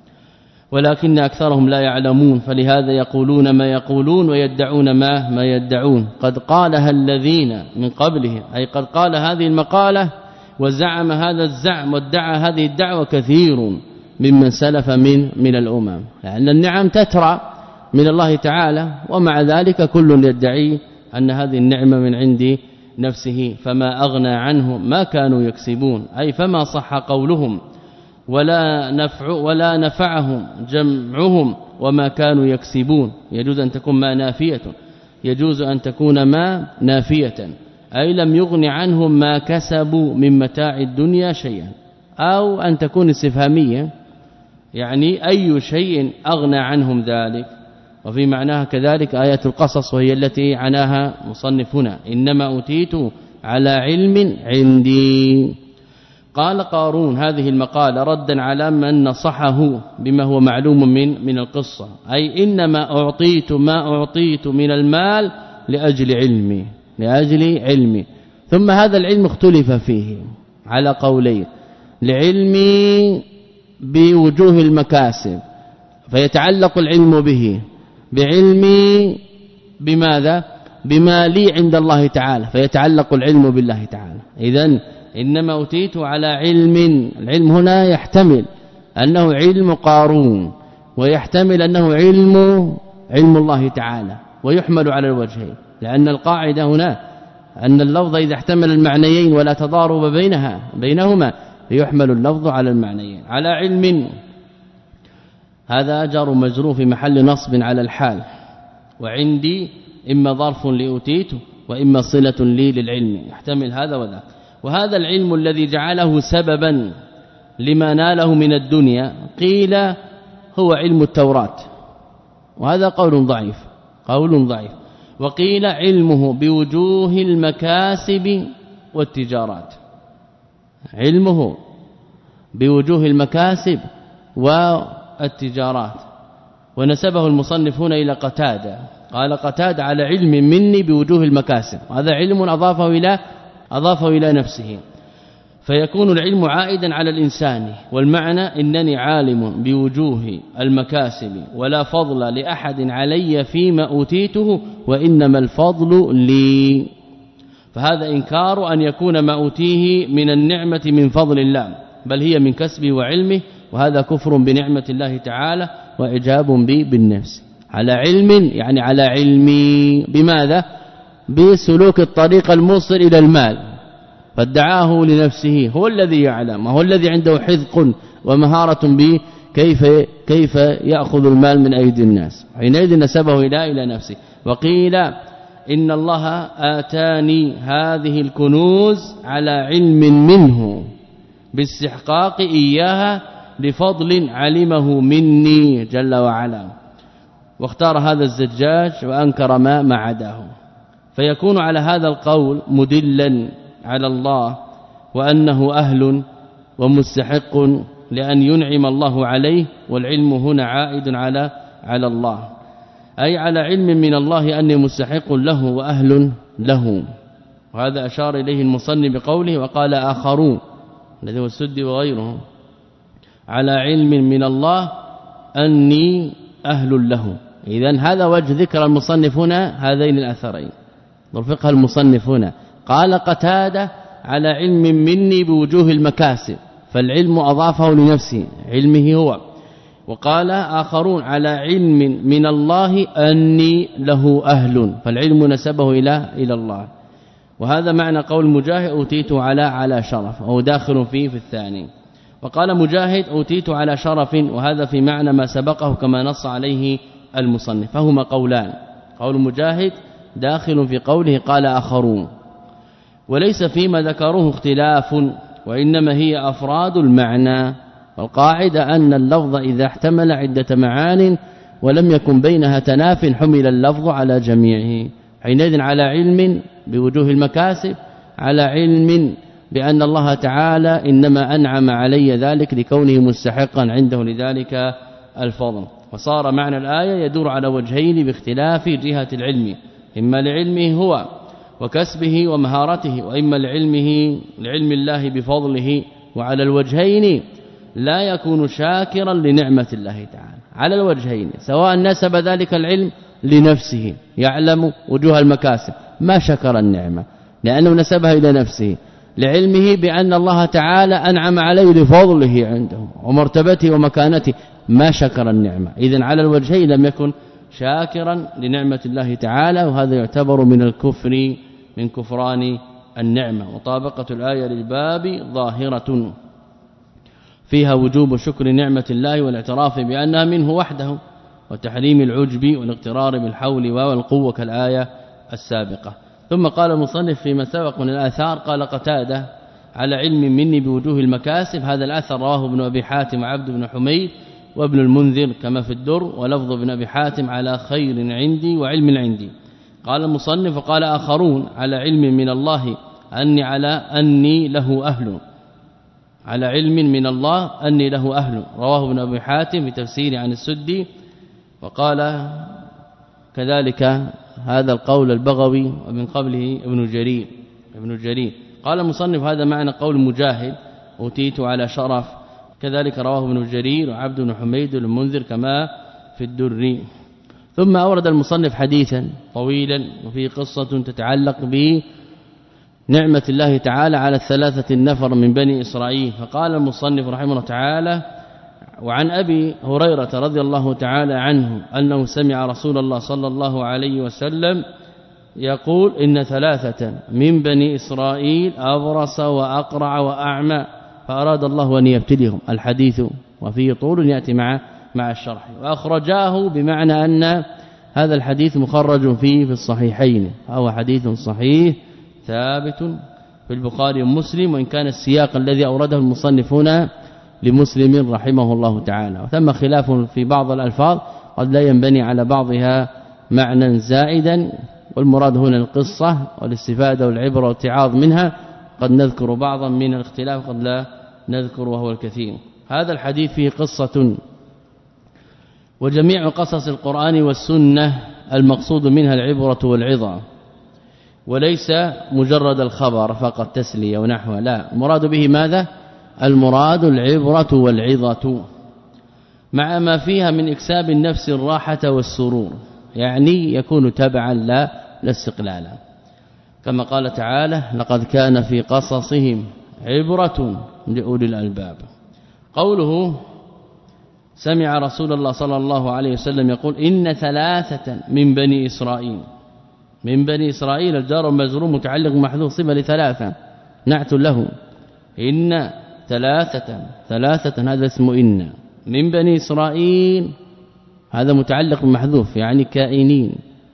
ولكن أكثرهم لا يعلمون، فلهذا يقولون ما يقولون ويدعون ما ما يدعون. قد قالها الذين من قبلهم، أي قد قال هذه المقالة وزعم هذا الزعم وادعى هذه الدعوة كثير ممن سلف من من الأمم، لأن النعم تترى من الله تعالى، ومع ذلك كل يدعي أن هذه النعمة من عند نفسه، فما أغنى عنهم ما كانوا يكسبون، أي فما صح قولهم ولا نفع ولا نفعهم جمعهم وما كانوا يكسبون. يجوز أن تكون ما نافية، يجوز أن تكون ما نافية، أي لم يغن عنهم ما كسبوا من متاع الدنيا شيئا، أو أن تكون استفهامية يعني أي شيء أغنى عنهم ذلك. وفي معناها كذلك آية القصص، وهي التي عناها مصنف هنا: إنما أوتيت على علم عندي. قال قارون هذه المقالة ردا على من نصحه بما هو معلوم من من القصة، أي إنما أعطيت ما أعطيت من المال لأجل علمي لأجل علمي ثم هذا العلم اختلف فيه على قولين: لعلمي بوجوه المكاسب فيتعلق العلم به، بعلمي بماذا؟ بما لي عند الله تعالى فيتعلق العلم بالله تعالى. إذن إنما أوتيت على علم، العلم هنا يحتمل أنه علم قارون، ويحتمل أنه علم علم الله تعالى، ويحمل على الوجهين، لأن القاعدة هنا أن اللفظ إذا احتمل المعنيين ولا تضارب بينها بينهما يحمل اللفظ على المعنيين. على علم هذا جار مجرور في محل نصب على الحال، وعندي إما ظرف لأوتيت وإما صلة لي للعلم، يحتمل هذا وذاك. وهذا العلم الذي جعله سببا لما ناله من الدنيا قيل هو علم التوراة، وهذا قول ضعيف قول ضعيف وقيل علمه بوجوه المكاسب والتجارات، علمه بوجوه المكاسب والتجارات. ونسبه المصنف هنا إلى قتادة، قال قتادة على علم مني بوجوه المكاسب، هذا علم أضافه إلى أضافه إلى نفسه، فيكون العلم عائدا على الإنسان. والمعنى إنني عالم بوجوه المكاسب ولا فضل لأحد علي فيما أوتيته وإنما الفضل لي. فهذا إنكار أن يكون ما أوتيه من النعمة من فضل الله، بل هي من كسبه وعلمه، وهذا كفر بنعمة الله تعالى وإعجاب به بالنفس. على علم يعني على علمي بماذا؟ بسلوك الطريق الموصل إلى المال، فادعاه لنفسه، هو الذي يعلم، هو الذي عنده حذق ومهارة به كيف كيف يأخذ المال من أيدي الناس، حينئذ نسبه إلى إلى نفسه. وقيل إن الله آتاني هذه الكنوز على علم منه باستحقاق إياها لفضل علمه مني جل وعلا. واختار هذا الزجاج وأنكر ما ما عداه، فيكون على هذا القول مدلا على الله وأنه أهل ومستحق لأن ينعم الله عليه، والعلم هنا عائد على على الله، أي على علم من الله أني مستحق له وأهل له. وهذا أشار إليه المصنف بقوله: وقال آخرون الذي هو السدي وغيره على علم من الله أني أهل له. إذن هذا وجه ذكر المصنف هنا هذين الأثرين، ضرفقها المصنف هنا. قال قتادة على علم مني بوجوه المكاسب، فالعلم أضافه لنفسه علمه هو. وقال آخرون على علم من الله أني له أهل، فالعلم نسبه إلى إلى الله. وهذا معنى قول مجاهد أوتيت على على شرف، أو داخل فيه في الثاني. وقال مجاهد أوتيت على شرف، وهذا في معنى ما سبقه كما نص عليه المصنف، فهما قولان، قول مجاهد داخل في قوله قال آخرون، وليس فيما ذكروه اختلاف، وإنما هي أفراد المعنى. والقاعدة أن اللفظ إذا احتمل عدة معان ولم يكن بينها تناف حمل اللفظ على جميعه، حينئذ على علم بوجوه المكاسب، على علم بأن الله تعالى إنما أنعم علي ذلك لكونه مستحقا عنده لذلك الفضل. وصار معنى الآية يدور على وجهين باختلاف جهة العلم، إما لعلمه هو وكسبه ومهارته، وإما لعلمه لعلم الله بفضله، وعلى الوجهين لا يكون شاكرا لنعمة الله تعالى، على الوجهين، سواء نسب ذلك العلم لنفسه يعلم وجوه المكاسب ما شكر النعمة لأنه نسبها إلى نفسه، لعلمه بأن الله تعالى أنعم عليه لفضله عنده ومرتبته ومكانته ما شكر النعمة. إذن على الوجهين لم يكن شاكرا لنعمة الله تعالى، وهذا يعتبر من الكفر من كفران النعمة. وطابقة الآية للباب ظاهرة فيها وجوب شكر نعمة الله والاعتراف بأنها منه وحده، وتحريم العجب والاغترار بالحول والقوة كالآية السابقة. ثم قال المصنف فيما سبق من الآثار قال قتادة على علم مني بوجوه المكاسب، هذا الأثر رواه ابن أبي حاتم وعبد بن حميد وابن المنذر كما في الدر، ولفظ ابن أبي حاتم على خير عندي وعلم عندي. قال المصنف وقال آخرون على علم من الله أني على أني له أهل، على علم من الله أني له أهل، رواه ابن أبي حاتم في تفسير عن السدي. وقال كذلك هذا القول البغوي ومن قبله ابن جرير ابن جرير قال المصنف هذا معنى قول مجاهد أوتيت على شرف، كذلك رواه ابن جرير وعبد بن حميد المنذر كما في الدر. ثم أورد المصنف حديثا طويلا وفيه قصة تتعلق بنعمة الله تعالى على الثلاثة النفر من بني إسرائيل. فقال المصنف رحمه الله تعالى وعن أبي هريرة رضي الله تعالى عنه أنه سمع رسول الله صلى الله عليه وسلم يقول إن ثلاثة من بني إسرائيل أبرص وأقرع وأعمى فأراد الله أن يبتليهم. الحديث وفيه طول يأتي مع مع الشرح، وأخرجاه بمعنى أن هذا الحديث مخرج فيه في الصحيحين، هو حديث صحيح ثابت في البخاري ومسلم، وإن كان السياق الذي أورده المصنفون لمسلم رحمه الله تعالى. وثم خلاف في بعض الألفاظ قد لا ينبني على بعضها معنى زائدا، والمراد هنا القصة والاستفادة والعبرة والاتعاظ منها، قد نذكر بعضا من الاختلاف قد لا نذكر وهو الكثير. هذا الحديث فيه قصة، وجميع قصص القرآن والسنة المقصود منها العبرة والعظة، وليس مجرد الخبر فقط تسلية ونحوه، لا، المراد به ماذا؟ المراد العبرة والعظة مع ما فيها من إكساب النفس الراحة والسرور، يعني يكون تبعا لا لاستقلالا، كما قال تعالى لقد كان في قصصهم عبرة لأولي الألباب. قوله سمع رسول الله صلى الله عليه وسلم يقول إن ثلاثة من بني إسرائيل، من بني إسرائيل الجار والمجرور متعلق محذوف صفة لثلاثة نعت له، إن ثلاثة ثلاثة هذا اسمه إن، من بني إسرائيل هذا متعلق بمحذوف يعني كائنين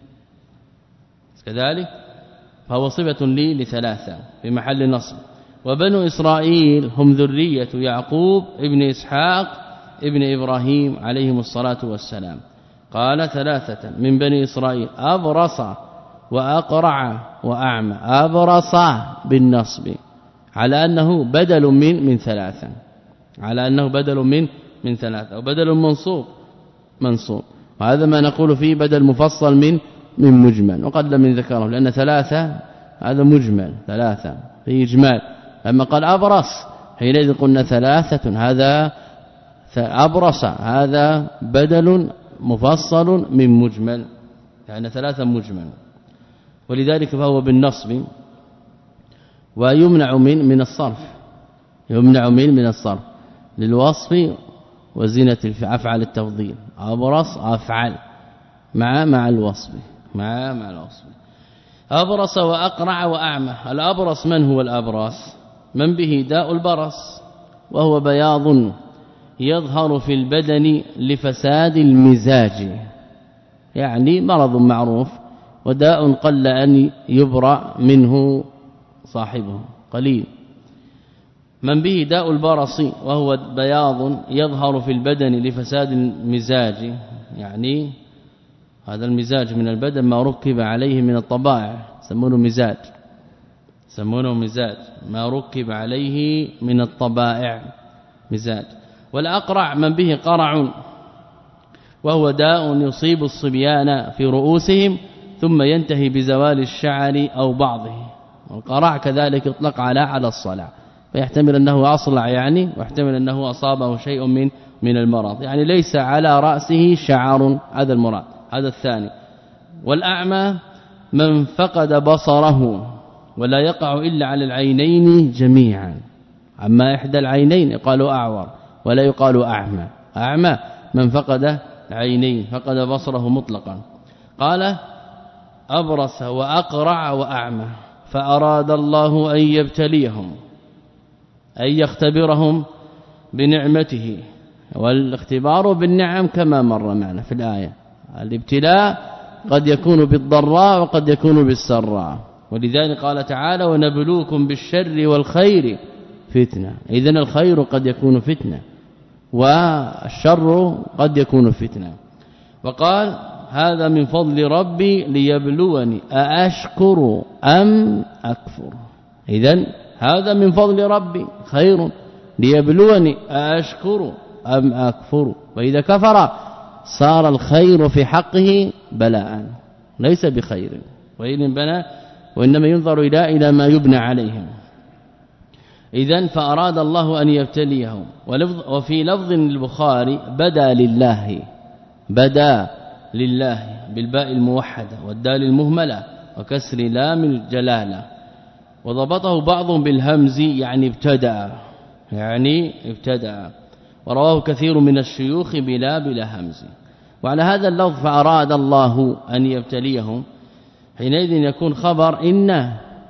كذلك، فهو صفة لي لثلاثة في محل نصب. وبنو إسرائيل هم ذرية يعقوب ابن إسحاق ابن إبراهيم عليهم الصلاة والسلام. قال ثلاثة من بني إسرائيل أبرص وأقرع وأعمى، أبرص بالنصب على أنه بدل من من ثلاثة، على أنه بدل من من ثلاثة، وبدل منصوب منصوب، وهذا ما نقول فيه بدل مفصل من من مجمل، وقد لم ذكره لأن ثلاثة هذا مجمل، ثلاثة في إجمال. لما قال أبرص حينئذ قلنا ثلاثة، هذا أبرص هذا بدل مفصل من مجمل، يعني ثلاثة مجمل، ولذلك فهو بالنصب. ويمنع من من الصرف، يمنع من من الصرف للوصف وزينة أفعال التفضيل، أبرص أفعل مع مع الوصف مع مع الوصف. أبرص وأقرع وأعمى. الأبرص من هو الأبرص؟ من به داء البرص، وهو بياض يظهر في البدن لفساد المزاج، يعني مرض معروف وداء قل أن يبرأ منه صاحبه قليل. من به داء البرص وهو بياض يظهر في البدن لفساد المزاج، يعني هذا المزاج من البدن ما ركب عليه من الطبائع يسمونه مزاج، يسمونه مزاج ما ركب عليه من الطبائع مزاج. والأقرع من به قرع وهو داء يصيب الصبيان في رؤوسهم ثم ينتهي بزوال الشعر أو بعضه. والقرع كذلك يطلق على على الصلع، فيحتمل أنه أصلع يعني، واحتمل أنه أصابه شيء من من المرض، يعني ليس على رأسه شعر، هذا المراد، هذا الثاني. والأعمى من فقد بصره ولا يقع إلا على العينين جميعا، أما إحدى العينين يقال أعور ولا يقال أعمى. أعمى من فقد عينين، فقد بصره مطلقا. قال أبرص وأقرع وأعمى، فأراد الله أن يبتليهم، أن يختبرهم بنعمته، والاختبار بالنعم كما مر معنا في الآية. الابتلاء قد يكون بالضراء وقد يكون بالسراء، ولذلك قال تعالى ونبلوكم بالشر والخير فتنة. إذن الخير قد يكون فتنة والشر قد يكون فتنة. وقال هذا من فضل ربي ليبلوني أأشكر أم أكفر. إذن هذا من فضل ربي خير ليبلوني أأشكر أم أكفر. وإذا كفر صار الخير في حقه بلاء ليس بخير، وإن بنى وإنما ينظر إلى إلى ما يبنى عليهم. إذن فأراد الله أن يبتليهم. وفي لفظ البخاري بدا لله، بدا لله بالباء الموحدة والدال المهملة وكسر لام الجلالة. وضبطه بعضهم بالهمز يعني ابتدأ، يعني ابتدأ. ورواه كثير من الشيوخ بلا بلا همز. وعلى هذا اللفظ فأراد الله أن يبتليهم، حينئذ يكون خبر إن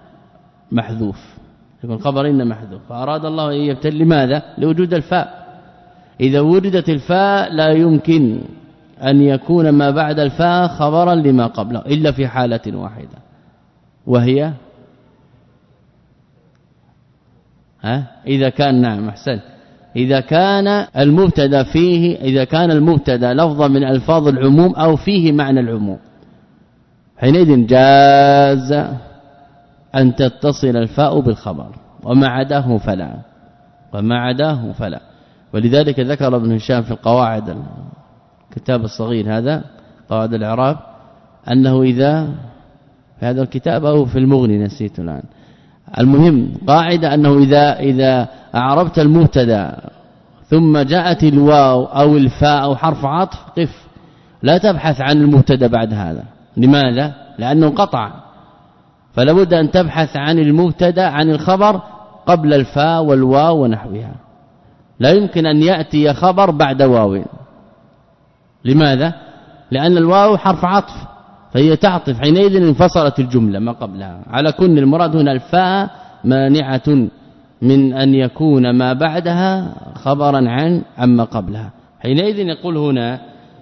محذوف، يكون خبر إن محذوف. فأراد الله أن يبتلي، لماذا؟ لوجود الفاء. إذا وجدت الفاء لا يمكن أن يكون ما بعد الفاء خبرا لما قبله إلا في حالة واحدة، وهي ها إذا كان نعم أحسن إذا كان المبتدا فيه إذا كان المبتدا لفظا من الفاظ العموم أو فيه معنى العموم، حينئذ جاز أن تتصل الفاء بالخبر، وما عداه فلا وما عداه فلا. ولذلك ذكر ابن هشام في القواعد الكتاب الصغير هذا قواعد الإعراب أنه إذا في هذا الكتاب أو في المغني نسيت الآن، المهم قاعدة أنه إذا إذا أعربت المبتدا ثم جاءت الواو أو الفاء أو حرف عطف قف، لا تبحث عن المبتدا بعد هذا. لماذا؟ لأنه انقطع، فلا بد أن تبحث عن المبتدا عن الخبر قبل الفاء والواو ونحوها. لا يمكن أن يأتي خبر بعد واو. لماذا؟ لأن الواو حرف عطف فهي تعطف، حينئذ انفصلت الجملة ما قبلها. على كل المراد هنا الفاء مانعة من أن يكون ما بعدها خبرا عن عما قبلها. حينئذ يقول هنا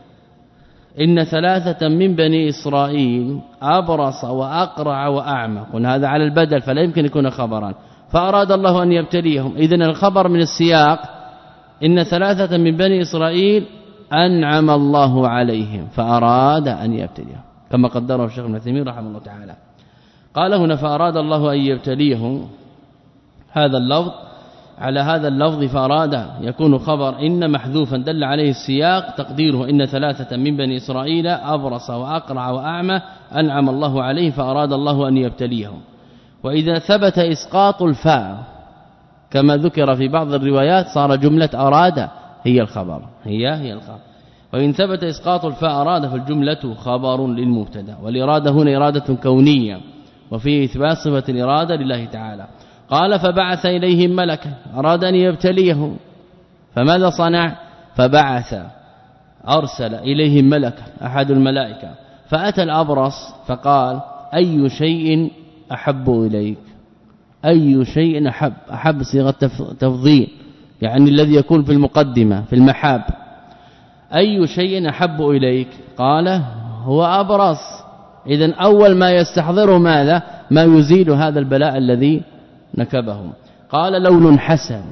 إن ثلاثة من بني إسرائيل أبرص وأقرع وأعمى، قلنا هذا على البدل فلا يمكن يكون خبرا. فأراد الله أن يبتليهم، إذن الخبر من السياق إن ثلاثة من بني إسرائيل أنعم الله عليهم فأراد أن يبتليهم، كما قدره الشيخ ابن عثيمين رحمه الله تعالى. قال هنا فأراد الله أن يبتليهم، هذا اللفظ على هذا اللفظ فأراد يكون خبر إن محذوفا دل عليه السياق، تقديره إن ثلاثة من بني إسرائيل أبرص وأقرع وأعمى أنعم الله عليه فأراد الله أن يبتليهم. وإذا ثبت إسقاط الفاء كما ذكر في بعض الروايات صار جملة أراد هي الخبر، هي هي الخبر. وإن ثبت إسقاط الفاء أراد فالجملة خبر للمبتدا، والإرادة هنا إرادة كونية، وفيه إثبات صفة الإرادة لله تعالى. قال فبعث إليهم ملكا أراد أن يبتليهم، فماذا صنع؟ فبعث أرسل إليهم ملكا أحد الملائكة، فأتى الأبرص فقال أي شيء أحب إليك؟ أي شيء أحب، أحب صيغة تفضيل يعني الذي يكون في المقدمة في المحاب. أي شيء أحب إليك؟ قال هو أبرص. إذن أول ما يستحضره ماذا؟ ما يزيل هذا البلاء الذي نكبهم. قال لون حسن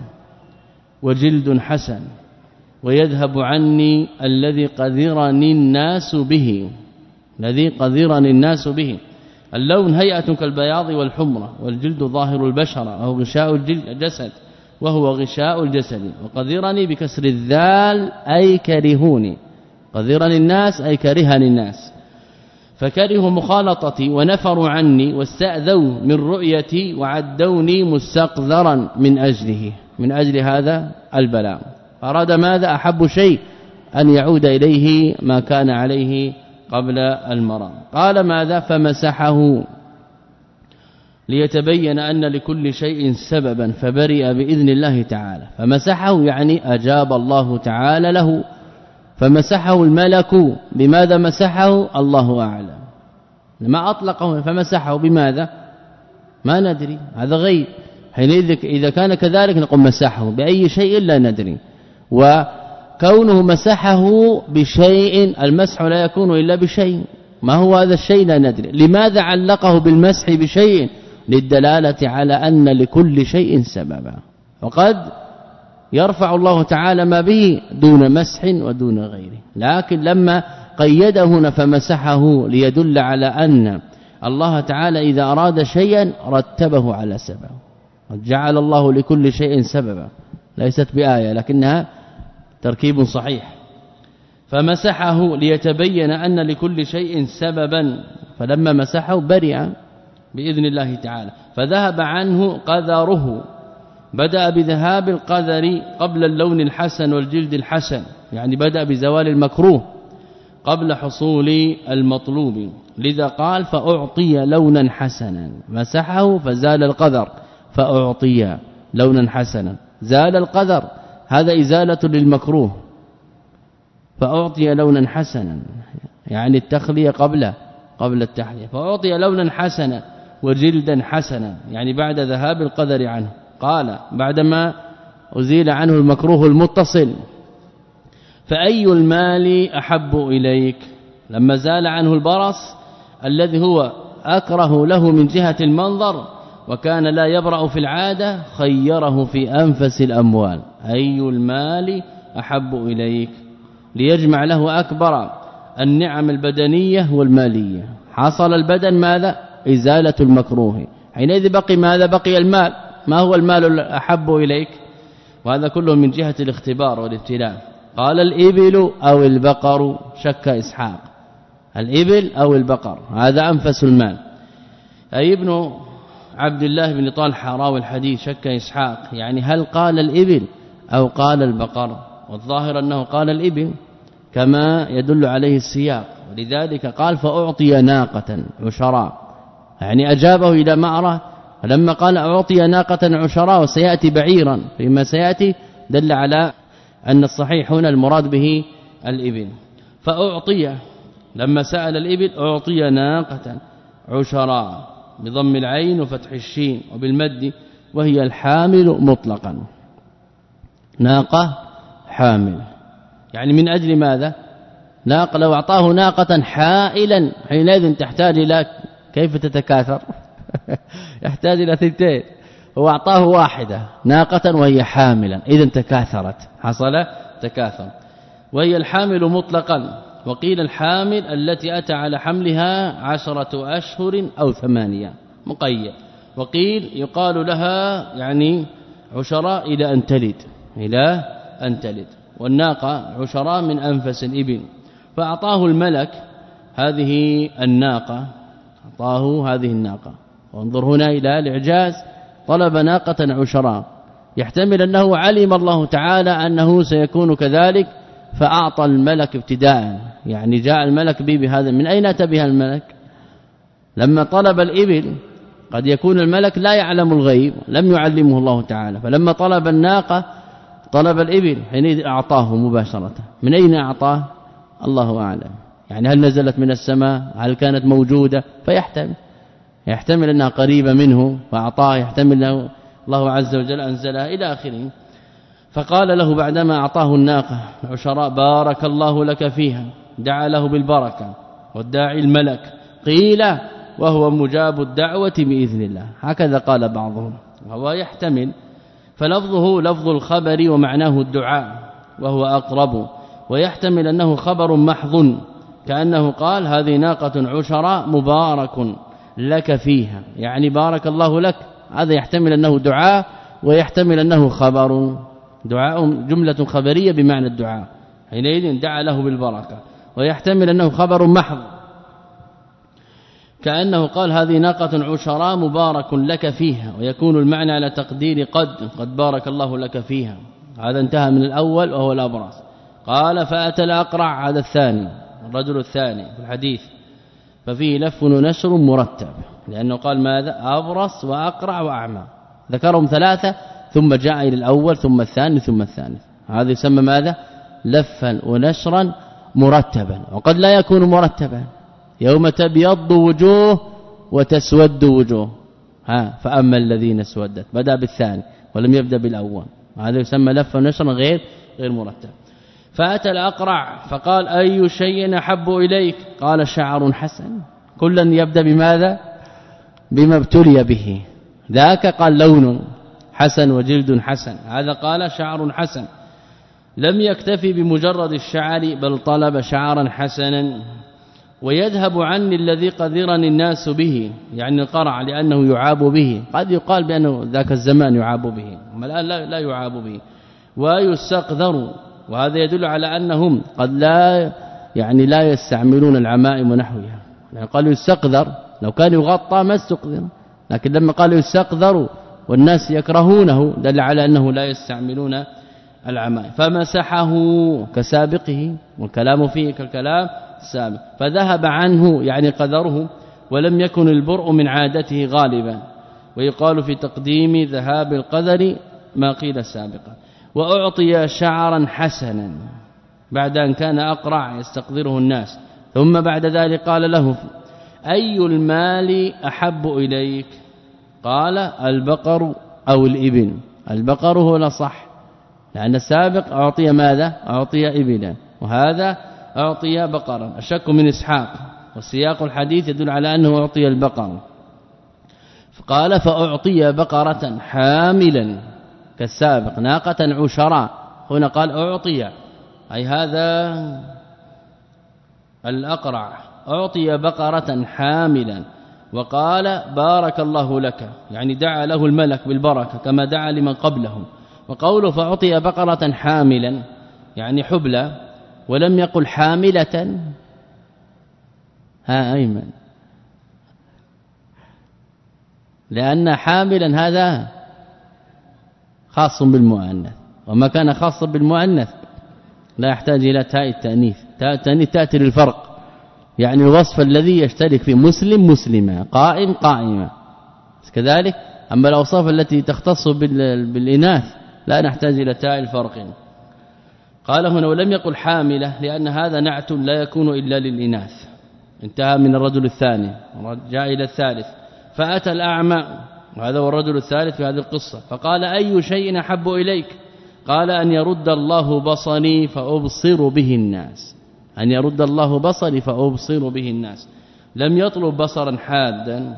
وجلد حسن ويذهب عني الذي قذرني الناس به، الذي قذرني الناس به. اللون هيئة كالبياض والحمرة، والجلد ظاهر البشرة أو غشاء الجسد وهو غشاء الجسد. وقذرني بكسر الذال أي كرهوني، قذرني الناس أي كرهني الناس. فكرهوا مخالطتي ونفروا عني واستأذوا من رؤيتي وعدوني مستقذرا من أجله من أجل هذا البلاء. أراد ماذا؟ أحب شيء أن يعود إليه ما كان عليه قبل المرض. قال ماذا؟ فمسحه ليتبين أن لكل شيء سببا فبرئ بإذن الله تعالى. فمسحه يعني أجاب الله تعالى له. فمسحه الملك. بماذا مسحه؟ الله أعلم. ما أطلقه فمسحه بماذا؟ ما ندري، هذا غيب. حينئذ إذا كان كذلك نقول مسحه بأي شيء لا ندري. وكونه مسحه بشيء، المسح لا يكون إلا بشيء، ما هو هذا الشيء لا ندري. لماذا علقه بالمسح بشيء؟ للدلالة على أن لكل شيء سببا، وقد يرفع الله تعالى ما به دون مسح ودون غيره. لكن لما قيده هنا فمسحه ليدل على أن الله تعالى إذا أراد شيئا رتبه على سبب. جعل الله لكل شيء سببا، ليست بآية لكنها تركيب صحيح. فمسحه ليتبين أن لكل شيء سببا، فلما مسحه برئ بإذن الله تعالى. فذهب عنه قذره، بدأ بذهاب القذر قبل اللون الحسن والجلد الحسن، يعني بدأ بزوال المكروه قبل حصول المطلوب. لذا قال فأعطي لونا حسنا، مسحه فزال القذر، فأعطي لونا حسنا، زال القذر، هذا إزالة للمكروه. فأعطي لونا حسنا يعني التخلية قبل قبل التحلية. فأعطي لونا حسنا وجلدا حسنا، يعني بعد ذهاب القذر عنه. قال بعدما أزيل عنه المكروه المتصل فأي المال أحب إليك؟ لما زال عنه البرص الذي هو أكره له من جهة المنظر وكان لا يبرأ في العادة، خيره في أنفس الأموال. أي المال أحب إليك؟ ليجمع له أكبر النعم البدنية والمالية. حصل البدن ماذا؟ إزالة المكروه. حينئذ بقي ماذا؟ بقي المال. ما هو المال الأحب إليك؟ وهذا كله من جهة الاختبار والابتلاء. قال الإبل أو البقر، شك إسحاق، الإبل أو البقر، هذا أنفس المال. أي ابن عبد الله بن طلحة راوي الحديث شك إسحاق، يعني هل قال الإبل أو قال البقر؟ والظاهر أنه قال الإبل كما يدل عليه السياق، ولذلك قال فأعطي ناقة عشراء، يعني أجابه إلى معرة. لما قال أعطي ناقة عشراء وسيأتي بعيرا فيما سيأتي دل على أن الصحيح هنا المراد به الإبل. فأعطي لما سأل الإبل أعطي ناقة عشراء بضم العين وفتح الشين وبالمد، وهي الحامل مطلقا، ناقة حامل، يعني من أجل ماذا؟ ناقة. لو أعطاه ناقة حائلا حينئذ تحتاج إلى كيف تتكاثر يحتاج إلى ثنتين، هو أعطاه واحدة ناقة وهي حاملا، إذن تكاثرت، حصل تكاثر. وهي الحامل مطلقا. وقيل الحامل التي أتى على حملها عشرة أشهر أو ثمانية مقيد. وقيل يقال لها يعني عشراء إلى أن تلد، إلى أن تلد. والناقة عشراء من أنفس الإبل. فأعطاه الملك هذه الناقة، أعطاه هذه الناقة. وانظر هنا إلى الإعجاز، طلب ناقة عشراء، يحتمل أنه علم الله تعالى أنه سيكون كذلك فأعطى الملك ابتداء، يعني جاء الملك به بهذا. من أين أتى بها الملك؟ لما طلب الإبل قد يكون الملك لا يعلم الغيب، لم يعلمه الله تعالى، فلما طلب الناقة طلب الإبل حينئذ أعطاه مباشرة. من أين أعطاه؟ الله أعلم، يعني هل نزلت من السماء؟ هل كانت موجودة؟ فيحتمل يحتمل أنها قريبة منه فأعطاه، يحتمل أنه الله عز وجل أنزلها إلى آخره. فقال له بعدما أعطاه الناقة عشراء بارك الله لك فيها، دعا له بالبركة، والداعي الملك قيل وهو مجاب الدعوة بإذن الله، هكذا قال بعضهم، وهو يحتمل. فلفظه لفظ الخبر ومعناه الدعاء وهو أقرب، ويحتمل أنه خبر محض كأنه قال هذه ناقة عشراء مبارك لك فيها، يعني بارك الله لك. هذا يحتمل أنه دعاء ويحتمل أنه خبر، دعاء جملة خبرية بمعنى الدعاء، حينئذ دعا له بالبركة. ويحتمل أنه خبر محض كأنه قال هذه ناقة عشراء مبارك لك فيها، ويكون المعنى على تقدير قد قد بارك الله لك فيها. هذا انتهى من الأول وهو الأبرص. قال فأتى الأقرع، هذا الثاني الرجل الثاني في الحديث، ففيه لف ونشر مرتب، لأنه قال ماذا؟ أبرص وأقرع وأعمى، ذكرهم ثلاثة ثم جاء إلى الأول ثم الثاني ثم الثالث. هذا يسمى ماذا؟ لفا ونشرا مرتبا. وقد لا يكون مرتبا، يوم تبيض وجوه وتسود وجوه، ها فأما الذين اسودت، بدأ بالثاني ولم يبدأ بالأول، هذا يسمى لفا ونشرا غير غير مرتب. فأتى الأقرع فقال أي شيء أحب إليك؟ قال شعر حسن. كلا يبدأ بماذا؟ بما ابتلي به. ذاك قال لون حسن وجلد حسن، هذا قال شعر حسن. لم يكتفي بمجرد الشعر بل طلب شعرا حسنا. ويذهب عني الذي قدرني الناس به، يعني القرع لأنه يعاب به، قد يقال بأنه ذاك الزمان يعاب به، أما الآن لا, لا يعاب به. ويستقذر، وهذا يدل على أنهم قد لا يعني لا يستعملون العمائم ونحوها، يعني قالوا يستقذر، لو كان يغطى ما استقذر، لكن لما قالوا يستقذر والناس يكرهونه دل على أنه لا يستعملون العمائم. فمسحه كسابقه، والكلام فيه كالكلام السابق، فذهب عنه يعني قدره، ولم يكن البرء من عادته غالبا. ويقال في تقديم ذهاب القدر ما قيل سابقا. وأعطي شعرا حسنا بعد أن كان أقرع يستقدره الناس، ثم بعد ذلك قال له أي المال أحب إليك؟ قال البقر أو الإبل. البقر هو الأصح، لأن السابق أعطي ماذا؟ أعطي إبلا، وهذا أعطي بقرا. الشك من إسحاق، والسياق الحديث يدل على أنه أعطي البقر. فقال فأعطي بقرة حاملا كالسابق، ناقة عشراء، هنا قال أعطي، أي هذا الأقرع أعطي بقرة حاملا. وقال بارك الله لك، يعني دعا له الملك بالبركة كما دعا لمن قبله. وقوله فأعطي بقرة حاملا يعني حبلى، ولم يقل حاملة. ها أيمن، لأن حاملا هذا خاص بالمؤنث، وما كان خاصا بالمؤنث لا يحتاج إلى تاء التأنيث. تاء التأنيث تأتي للفرق، يعني الوصف الذي يشترك في مسلم مسلمة، قائم قائمة كذلك. أما الأوصاف التي تختص بالإناث لا نحتاج إلى تاء الفرق. قال هنا ولم يقل حاملة، لأن هذا نعت لا يكون إلا للإناث. انتهى من الرجل الثاني، جاء إلى الثالث. فأتى الأعمى، وهذا هو الرجل الثالث في هذه القصة، فقال أي شيء أحب إليك؟ قال أن يرد الله بصري فأبصر به الناس، أن يرد الله بصري فأبصر به الناس. لم يطلب بصرا حادا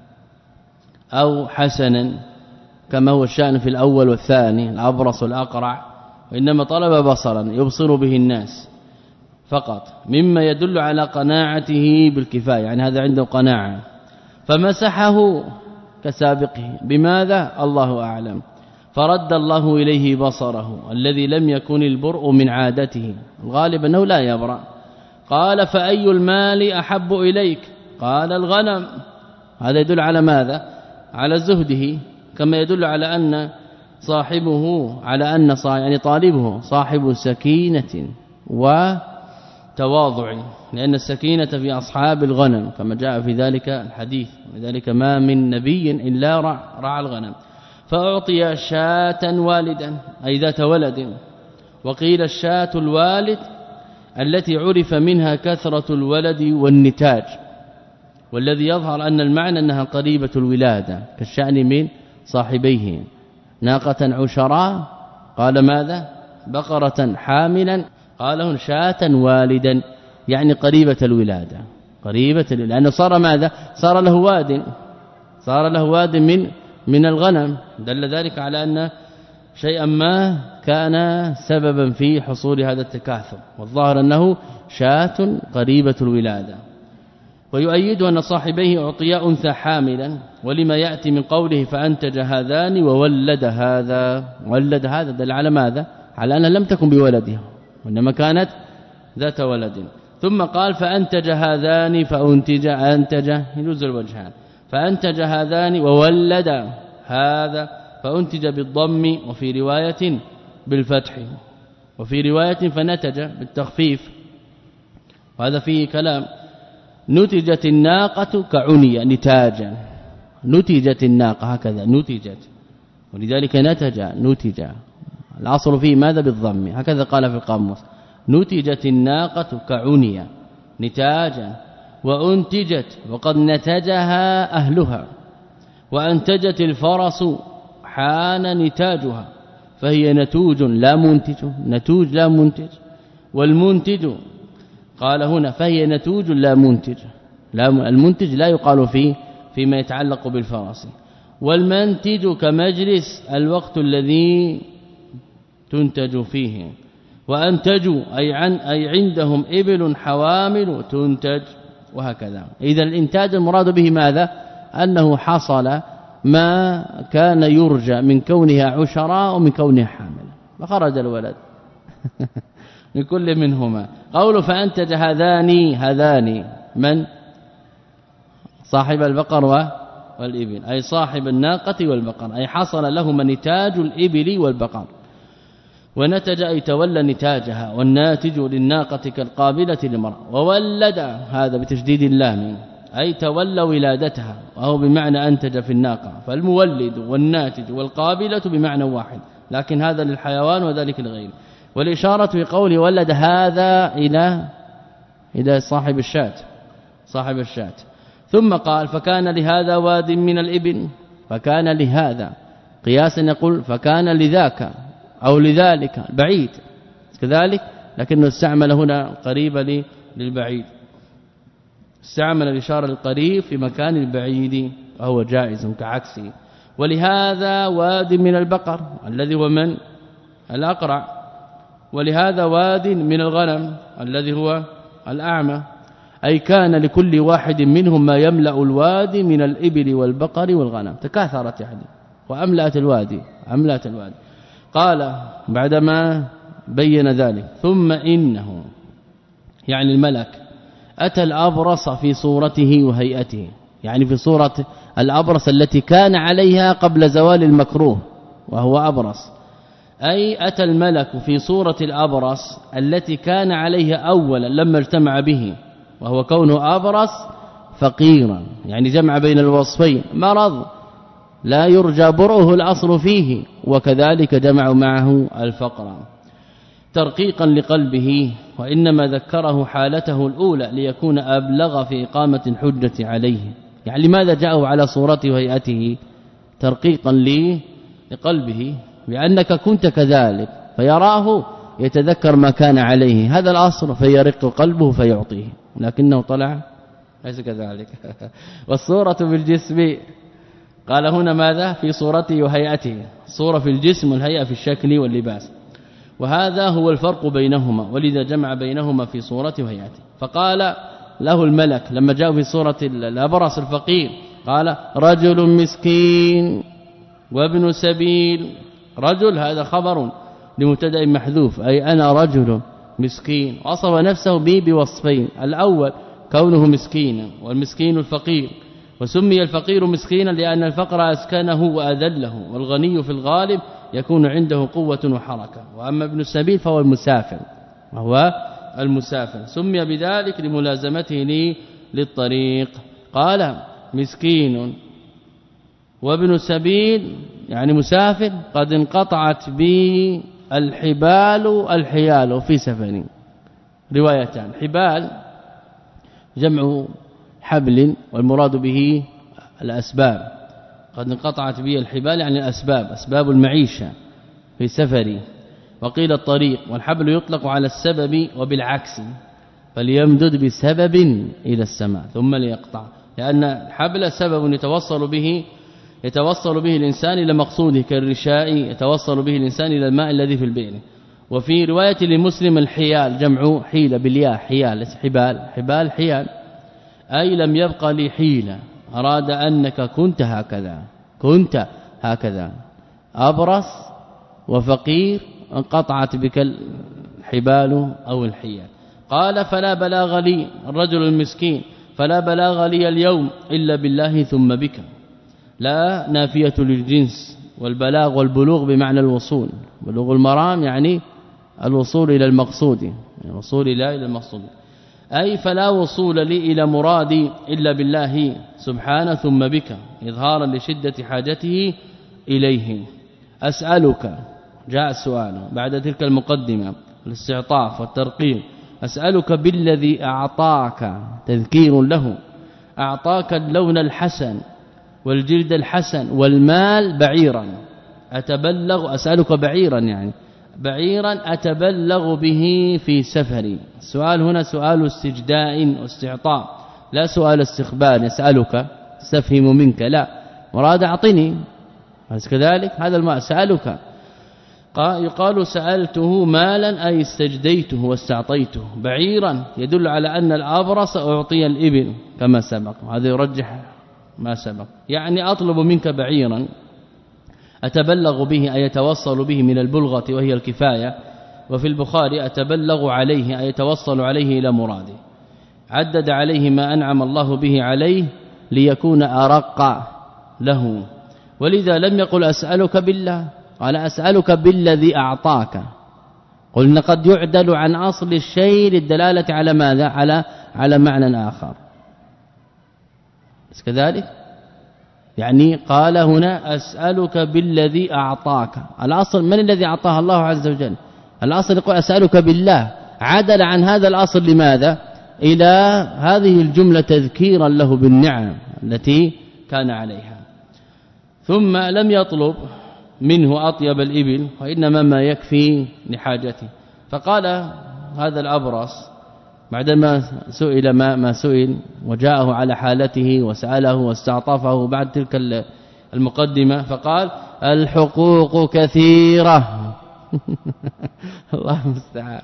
أو حسنا كما هو الشأن في الأول والثاني الأبرص والأقرع، وإنما طلب بصرا يبصر به الناس فقط، مما يدل على قناعته بالكفاية، يعني هذا عنده قناعة. فمسحه كسابقه، بماذا؟ الله أعلم. فرد الله إليه بصره الذي لم يكن البرء من عادته، الغالب أنه لا يبرأ. قال فأي المال أحب إليك؟ قال الغنم. هذا يدل على ماذا؟ على زهده، كما يدل على أن صاحبه على أن يعني طالبه صاحب سكينة وتواضع، لأن السكينة في أصحاب الغنم كما جاء في ذلك الحديث، ولذلك ما من نبي إلا رعى الغنم. فأعطي شاة والدا أي ذات ولد، وقيل الشاة الوالد التي عرف منها كثرة الولد والنتاج، والذي يظهر أن المعنى أنها قريبة الولادة كالشأن من صاحبيه. ناقة عشراء قال ماذا؟ بقرة حاملا قاله شاة والدا، يعني قريبة الولادة، قريبة، لأنه صار ماذا؟ صار له واد، صار له واد من من الغنم، دل ذلك على أن شيئا ما كان سببا في حصول هذا التكاثر، والظاهر أنه شاة قريبة الولادة. ويؤيد أن صاحبيه أعطيا أنثى حاملا، ولما يأتي من قوله فأنتج هذان وولد هذا، ولد هذا دل على ماذا؟ على أنها لم تكن بولدها، وإنما كانت ذات ولد. ثم قال فأنتج هذان فأنتج أنتج يجوز الوجهان فأنتج هذان وولد هذا فأنتج بالضم وفي رواية بالفتح وفي رواية فنتج بالتخفيف وهذا فيه كلام. نتجت الناقة كعنية نتاجا نتجت الناقة هكذا نتجت ولذلك نتج نتج العصر فيه ماذا بالضم هكذا قال في القاموس نتجت الناقة كعنية نتاجا وانتجت وقد نتجها أهلها وانتجت الفرس حان نتاجها فهي نتوج لا منتج نتوج لا منتج والمنتج قال هنا فهي نتوج لا منتج لا المنتج لا يقال فيه فيما يتعلق بالفرس والمنتج كمجلس الوقت الذي تنتج فيه وانتجوا أي عن أي عندهم إبل حوامل تنتج وهكذا. إذا الانتاج المراد به ماذا أنه حصل ما كان يرجى من كونها عشراء ومن كونها حامل فخرج الولد من كل منهما. قول فانتج هذان هذان من صاحب البقر والإبل أي صاحب الناقة والبقر أي حصل لهما نتاج الإبل والبقر ونتج أي تولى نتاجها والناتج للناقة كالقابلة للمرأة وولد هذا بتشديد اللام أي تولى ولادتها وهو بمعنى أنتج في الناقة فالمولد والناتج والقابلة بمعنى واحد لكن هذا للحيوان وذلك للغير. والإشارة في قوله ولد هذا إلى إلى صاحب الشاة صاحب الشاة. ثم قال فكان لهذا واد من الإبل فكان لهذا قياسا يقول فكان لذاك أو لذلك بعيد كذلك لكنه استعمل هنا قريبا للبعيد استعمل الإشارة القريب في مكان البعيد وهو جائز كعكسه. ولهذا واد من البقر الذي هو من الأقرع ولهذا واد من الغنم الذي هو الأعمى أي كان لكل واحد منهم ما يملأ الوادي من الإبل والبقر والغنم تكاثرت يعني وأملأت الوادي أملأت الوادي. قال بعدما بين ذلك ثم إنه يعني الملك أتى الأبرص في صورته وهيئته يعني في صورة الأبرص التي كان عليها قبل زوال المكروه وهو أبرص أي أتى الملك في صورة الأبرص التي كان عليها أولا لما اجتمع به وهو كونه أبرص فقيرا يعني جمع بين الوصفين مرض لا يرجى برؤه الأصل فيه وكذلك جمع معه الفقر ترقيقا لقلبه وإنما ذكره حالته الأولى ليكون أبلغ في إقامة الحجة عليه. يعني لماذا جاءه على صورته وهيئته ترقيقا لقلبه بأنك كنت كذلك فيراه يتذكر ما كان عليه هذا الأصل فيرق قلبه فيعطيه لكنه طلع ليس كذلك. والصورة بالجسم قال هنا ماذا في صورته وهيئته صورة في الجسم والهيئة في الشكل واللباس وهذا هو الفرق بينهما ولذا جمع بينهما في صورته وهيئته. فقال له الملك لما جاء في صورة الأبرص الفقير قال رجل مسكين وابن سبيل رجل هذا خبر لمبتدا محذوف أي أنا رجل مسكين وصف نفسه به بوصفين الأول كونه مسكينا والمسكين الفقير وسمي الفقير مسكينا لأن الفقر أسكنه وأذله والغني في الغالب يكون عنده قوة وحركة وأما ابن السبيل فهو المسافر وهو المسافر سمي بذلك لملازمته للطريق. قال مسكين وابن سبيل يعني مسافر قد انقطعت به الحبال الحيال في سفر روايتان حبال جمع حبل والمراد به الأسباب قد انقطعت به الحبال يعني الأسباب أسباب المعيشة في سفر وقيل الطريق والحبل يطلق على السبب وبالعكس فليمدد بسبب إلى السماء ثم ليقطع لأن الحبل سبب يتوصل به يتوصل به الإنسان إلى مقصوده كالرشاء يتوصل به الإنسان إلى الماء الذي في البئر. وفي رواية لمسلم الحيال جمع حيلة بالياء حيال حبال حبال حيال أي لم يبقى لي حيلة أراد أنك كنت هكذا كنت هكذا أبرص وفقير انقطعت بك الحبال أو الحيال. قال فلا بلاغ لي الرجل المسكين فلا بلاغ لي اليوم إلا بالله ثم بك. لا نافية للجنس، والبلاغ والبلوغ بمعنى الوصول، بلوغ المرام يعني الوصول إلى المقصود، يعني الوصول إلى المقصود، أي فلا وصول لي إلى مرادي إلا بالله سبحانه ثم بك، إظهارا لشدة حاجته إليه. أسألك، جاء السؤال بعد تلك المقدمة الاستعطاف والترقيم، أسألك بالذي أعطاك، تذكير له، أعطاك اللون الحسن والجلد الحسن والمال بعيرا أتبلغ، أسألك بعيرا يعني بعيرا أتبلغ به في سفري. السؤال هنا سؤال استجداء واستعطاء، لا سؤال استخبار يسألك استفهم منك، لا، مراد أعطني، كذلك هذا ما أسألك. يقال سألته مالا أي استجديته واستعطيته. بعيرا يدل على أن الأبرص أعطي الإبل كما سبق، هذا يرجح ما سبق، يعني أطلب منك بعيرا أتبلغ به أي يتوصل به من البلغة وهي الكفاية، وفي البخاري أتبلغ عليه أي يتوصل عليه إلى مراده. عدد عليه ما أنعم الله به عليه ليكون أرق له، ولذا لم يقل أسألك بالله، قال أسألك بالذي أعطاك. قلنا قد يعدل عن أصل الشيء للدلالة على ماذا؟ على على معنى آخر، كذلك يعني قال هنا أسألك بالذي أعطاك، الأصل من الذي أعطاه؟ الله عز وجل. الأصل يقول أسألك بالله، عدل عن هذا الأصل لماذا؟ إلى هذه الجملة تذكيرا له بالنعم التي كان عليها. ثم لم يطلب منه أطيب الإبل، وإنما ما يكفي لحاجته. فقال هذا الأبرص بعدما سئل ما, ما سئل وجاءه على حالته وسأله واستعطفه بعد تلك المقدمة، فقال الحقوق كثيرة الله المستعان،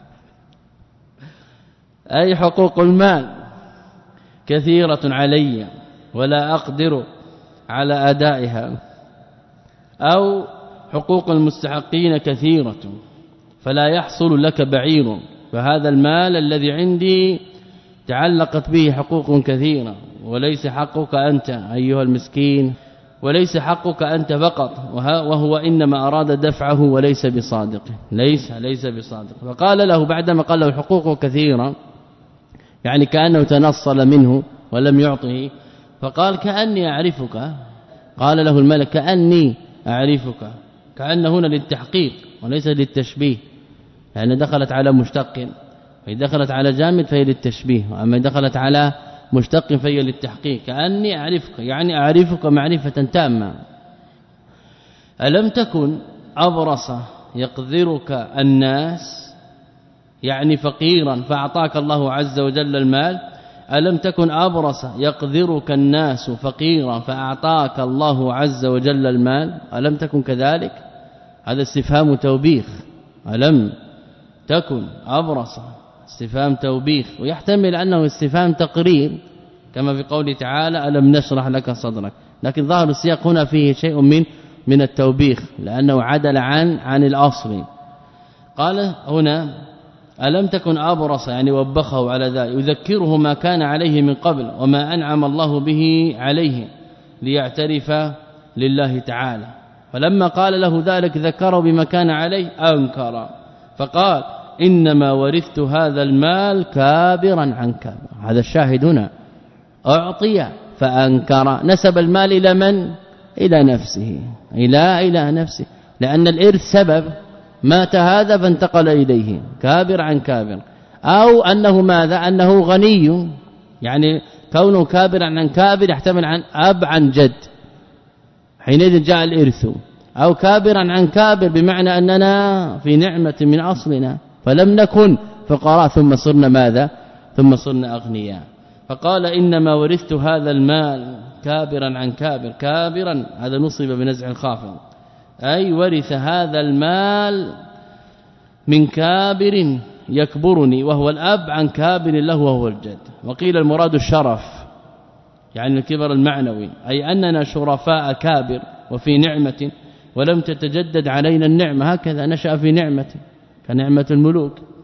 أي حقوق المال كثيرة علي ولا أقدر على أدائها، أو حقوق المستحقين كثيرة فلا يحصل لك بعير، فهذا المال الذي عندي تعلقت به حقوق كثيرة، وليس حقك أنت أيها المسكين، وليس حقك أنت فقط، وهو إنما أراد دفعه وليس بصادق، ليس ليس بصادق. فقال له بعدما قال له حقوق كثيرة، يعني كأنه تنصل منه ولم يعطه، فقال كأني أعرفك. قال له الملك كأني أعرفك، كأن هنا للتحقيق وليس للتشبيه، لأن دخلت على مشتق، فإذا دخلت على جامد فهي للتشبيه، وأما دخلت على مشتق فهي للتحقيق. كأني أعرفك يعني أعرفك معرفة تامة. ألم تكن أبرص يقذرك الناس، يعني فقيرا فأعطاك الله عز وجل المال. ألم تكن أبرص يقذرك الناس فقيرا فأعطاك الله عز وجل المال، ألم تكن كذلك؟ هذا استفهام توبيخ. ألم تكن أبرص استفهام توبيخ، ويحتمل أنه استفهام تقرير كما في قوله تعالى ألم نشرح لك صدرك، لكن ظاهر السياق هنا فيه شيء من من التوبيخ لأنه عدل عن عن الأصل. قال هنا ألم تكن أبرص يعني وبخه على ذلك، يذكره ما كان عليه من قبل وما أنعم الله به عليه ليعترف لله تعالى. فلما قال له ذلك ذكره بما كان عليه أنكر، فقال إنما ورثت هذا المال كابرا عن كابر. هذا الشاهد هنا، أعطي فأنكر، نسب المال إلى من؟ إلى نفسه، إلى إلى نفسه، لأن الإرث سبب، مات هذا فانتقل إليه، كابر عن كابر. أو أنه ماذا؟ أنه غني، يعني كونه كابر عن كابر يحتمل عن أب عن جد، حينئذ جاء الإرث. أو كابرا عن كابر بمعنى أننا في نعمة من أصلنا فلم نكن فقراء ثم صرنا ماذا؟ ثم صرنا أغنياء. فقال إنما ورثت هذا المال كابرا عن كابر، كابرا هذا نصب بنزع الخافض، أي ورث هذا المال من كابر يكبرني وهو الأب عن كابر له وهو الجد. وقيل المراد الشرف، يعني الكبر المعنوي، أي أننا شرفاء كابر وفي نعمة ولم تتجدد علينا النعمة، هكذا نشأ في نعمة كنعمة الملوك.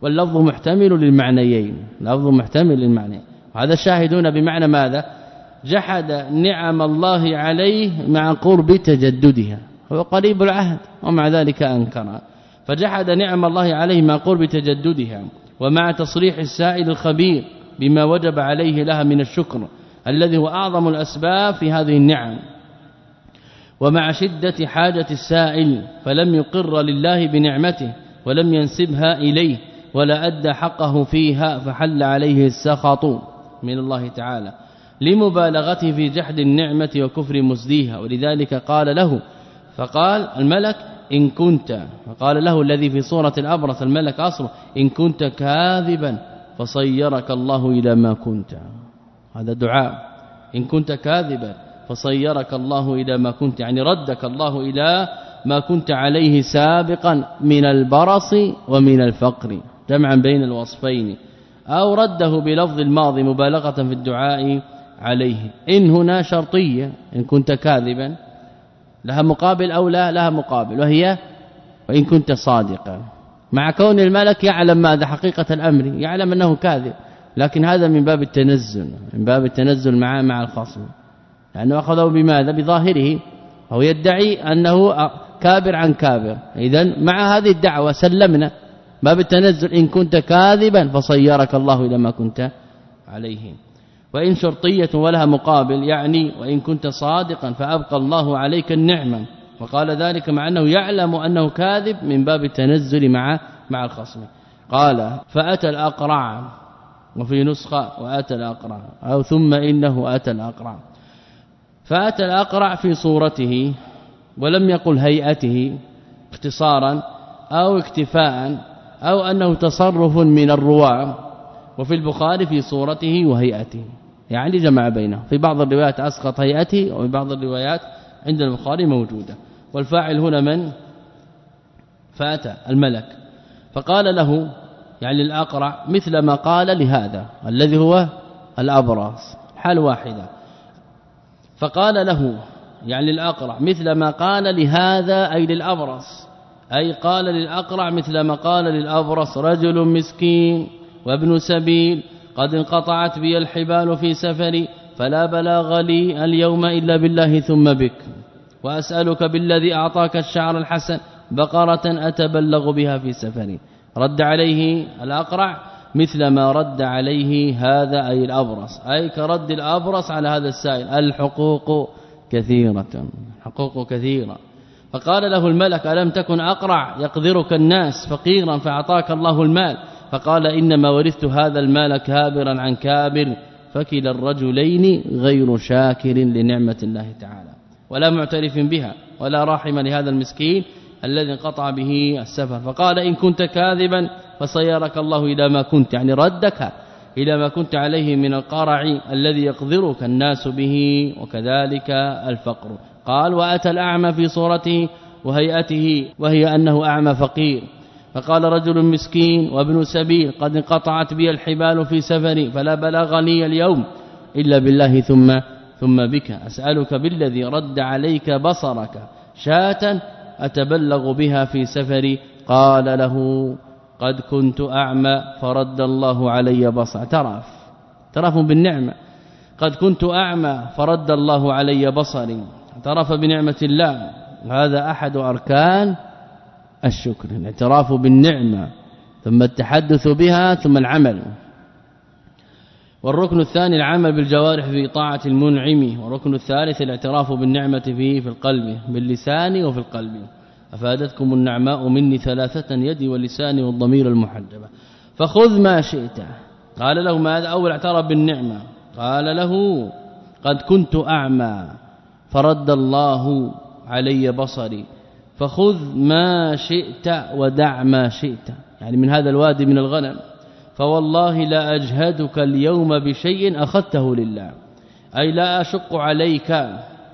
واللفظ محتمل للمعنيين لفظ محتمل للمعنيين وهذا شاهدون بمعنى ماذا جحد نعم الله عليه مع قرب تجددها هو قريب العهد ومع ذلك أنكر فجحد نعم الله عليه مع قرب تجددها ومع تصريح السائل الخبير بما وجب عليه لها من الشكر الذي هو أعظم الأسباب في هذه النعم ومع شدة حاجة السائل فلم يقر لله بنعمته ولم ينسبها إليه ولا أدى حقه فيها فحل عليه السخط من الله تعالى لمبالغته في جحد النعمة وكفر مسديها ولذلك قال له فقال الملك إن كنت فقال له الذي في صورة الأبرص الملك أصلا إن كنت كاذبا فصيرك الله إلى ما كنت هذا دعاء إن كنت كاذبا فصيرك الله إلى ما كنت يعني ردك الله إلى ما كنت عليه سابقا من البرص ومن الفقر جمعا بين الوصفين أو رده بلفظ الماضي مبالغة في الدعاء عليه إن هنا شرطية إن كنت كاذبا لها مقابل أو لا لها مقابل وهي وإن كنت صادقا مع كون الملك يعلم ماذا حقيقة الأمر يعلم أنه كاذب لكن هذا من باب التنزل من باب التنزل مع مع الخصم لأنه أخذه بماذا بظاهره هو يدعي أنه كابر عن كابر إذن مع هذه الدعوة سلمنا باب التنزل إن كنت كاذبا فصيرك الله إلى ما كنت عليه وإن شرطية ولها مقابل يعني وإن كنت صادقا فأبقى الله عليك النعمة وقال ذلك مع أنه يعلم أنه كاذب من باب التنزل مع مع الخصم قال فأتى الأقرع وفي نسخة وأتى الأقرع أو ثم إنه أتى الأقرع فأتى الأقرع في صورته ولم يقل هيئته اختصارا أو اكتفاء أو أنه تصرف من الرواة وفي البخاري في صورته وهيئته يعني جمع بينه في بعض الروايات أسقط هيئته وفي بعض الروايات عند البخاري موجودة والفاعل هنا من فأتى الملك فقال له يعني الأقرع مثل ما قال لهذا الذي هو الأبرص حال واحدة فقال له يعني الأقرع مثل ما قال لهذا أي للأبرص أي قال للأقرع مثل ما قال للأبرص رجل مسكين وابن سبيل قد انقطعت بي الحبال في سفري فلا بلاغ لي اليوم إلا بالله ثم بك وأسألك بالذي أعطاك الشعر الحسن بقرة أتبلغ بها في سفري رد عليه الأقرع مثل ما رد عليه هذا أي الأبرص أي كرد الأبرص على هذا السائل الحقوق كثيرة حقوق كثيرة فقال له الملك ألم تكن أقرع يقدرك الناس فقيرا فأعطاك الله المال فقال إنما ورثت هذا المال كابرا عن كابر فكلا الرجلين غير شاكر لنعمة الله تعالى ولا معترف بها ولا راحم لهذا المسكين الذي انقطع به السفر فقال إن كنت كاذبا فصيرك الله إلى ما كنت يعني ردك إلى ما كنت عليه من القرع الذي يقدرك الناس به وكذلك الفقر قال وأتى الأعمى في صورته وهيئته وهي أنه أعمى فقير فقال رجل مسكين وابن سبيل قد انقطعت بي الحبال في سفري فلا بلغني اليوم إلا بالله ثم ثم بك أسألك بالذي رد عليك بصرك شاة أتبلغ بها في سفري قال له قد كنت أعمى فرد الله علي بصر اعترف اعترف بالنعمة قد كنت أعمى فرد الله علي بصري اعترف بنعمة الله هذا أحد أركان الشكر الاعتراف بالنعمة ثم التحدث بها ثم العمل والركن الثاني العمل بالجوارح في طاعة المنعم والركن الثالث الاعتراف بالنعمة فيه في القلب باللسان وفي القلب أفادتكم النعماء مني ثلاثة يدي واللسان والضمير المحجبة فخذ ما شئت قال له ماذا أول اعترف بالنعمة قال له قد كنت أعمى فرد الله علي بصري فخذ ما شئت ودع ما شئت يعني من هذا الوادي من الغنم فوالله لا أجهدك اليوم بشيء أخذته لله أي لا أشق عليك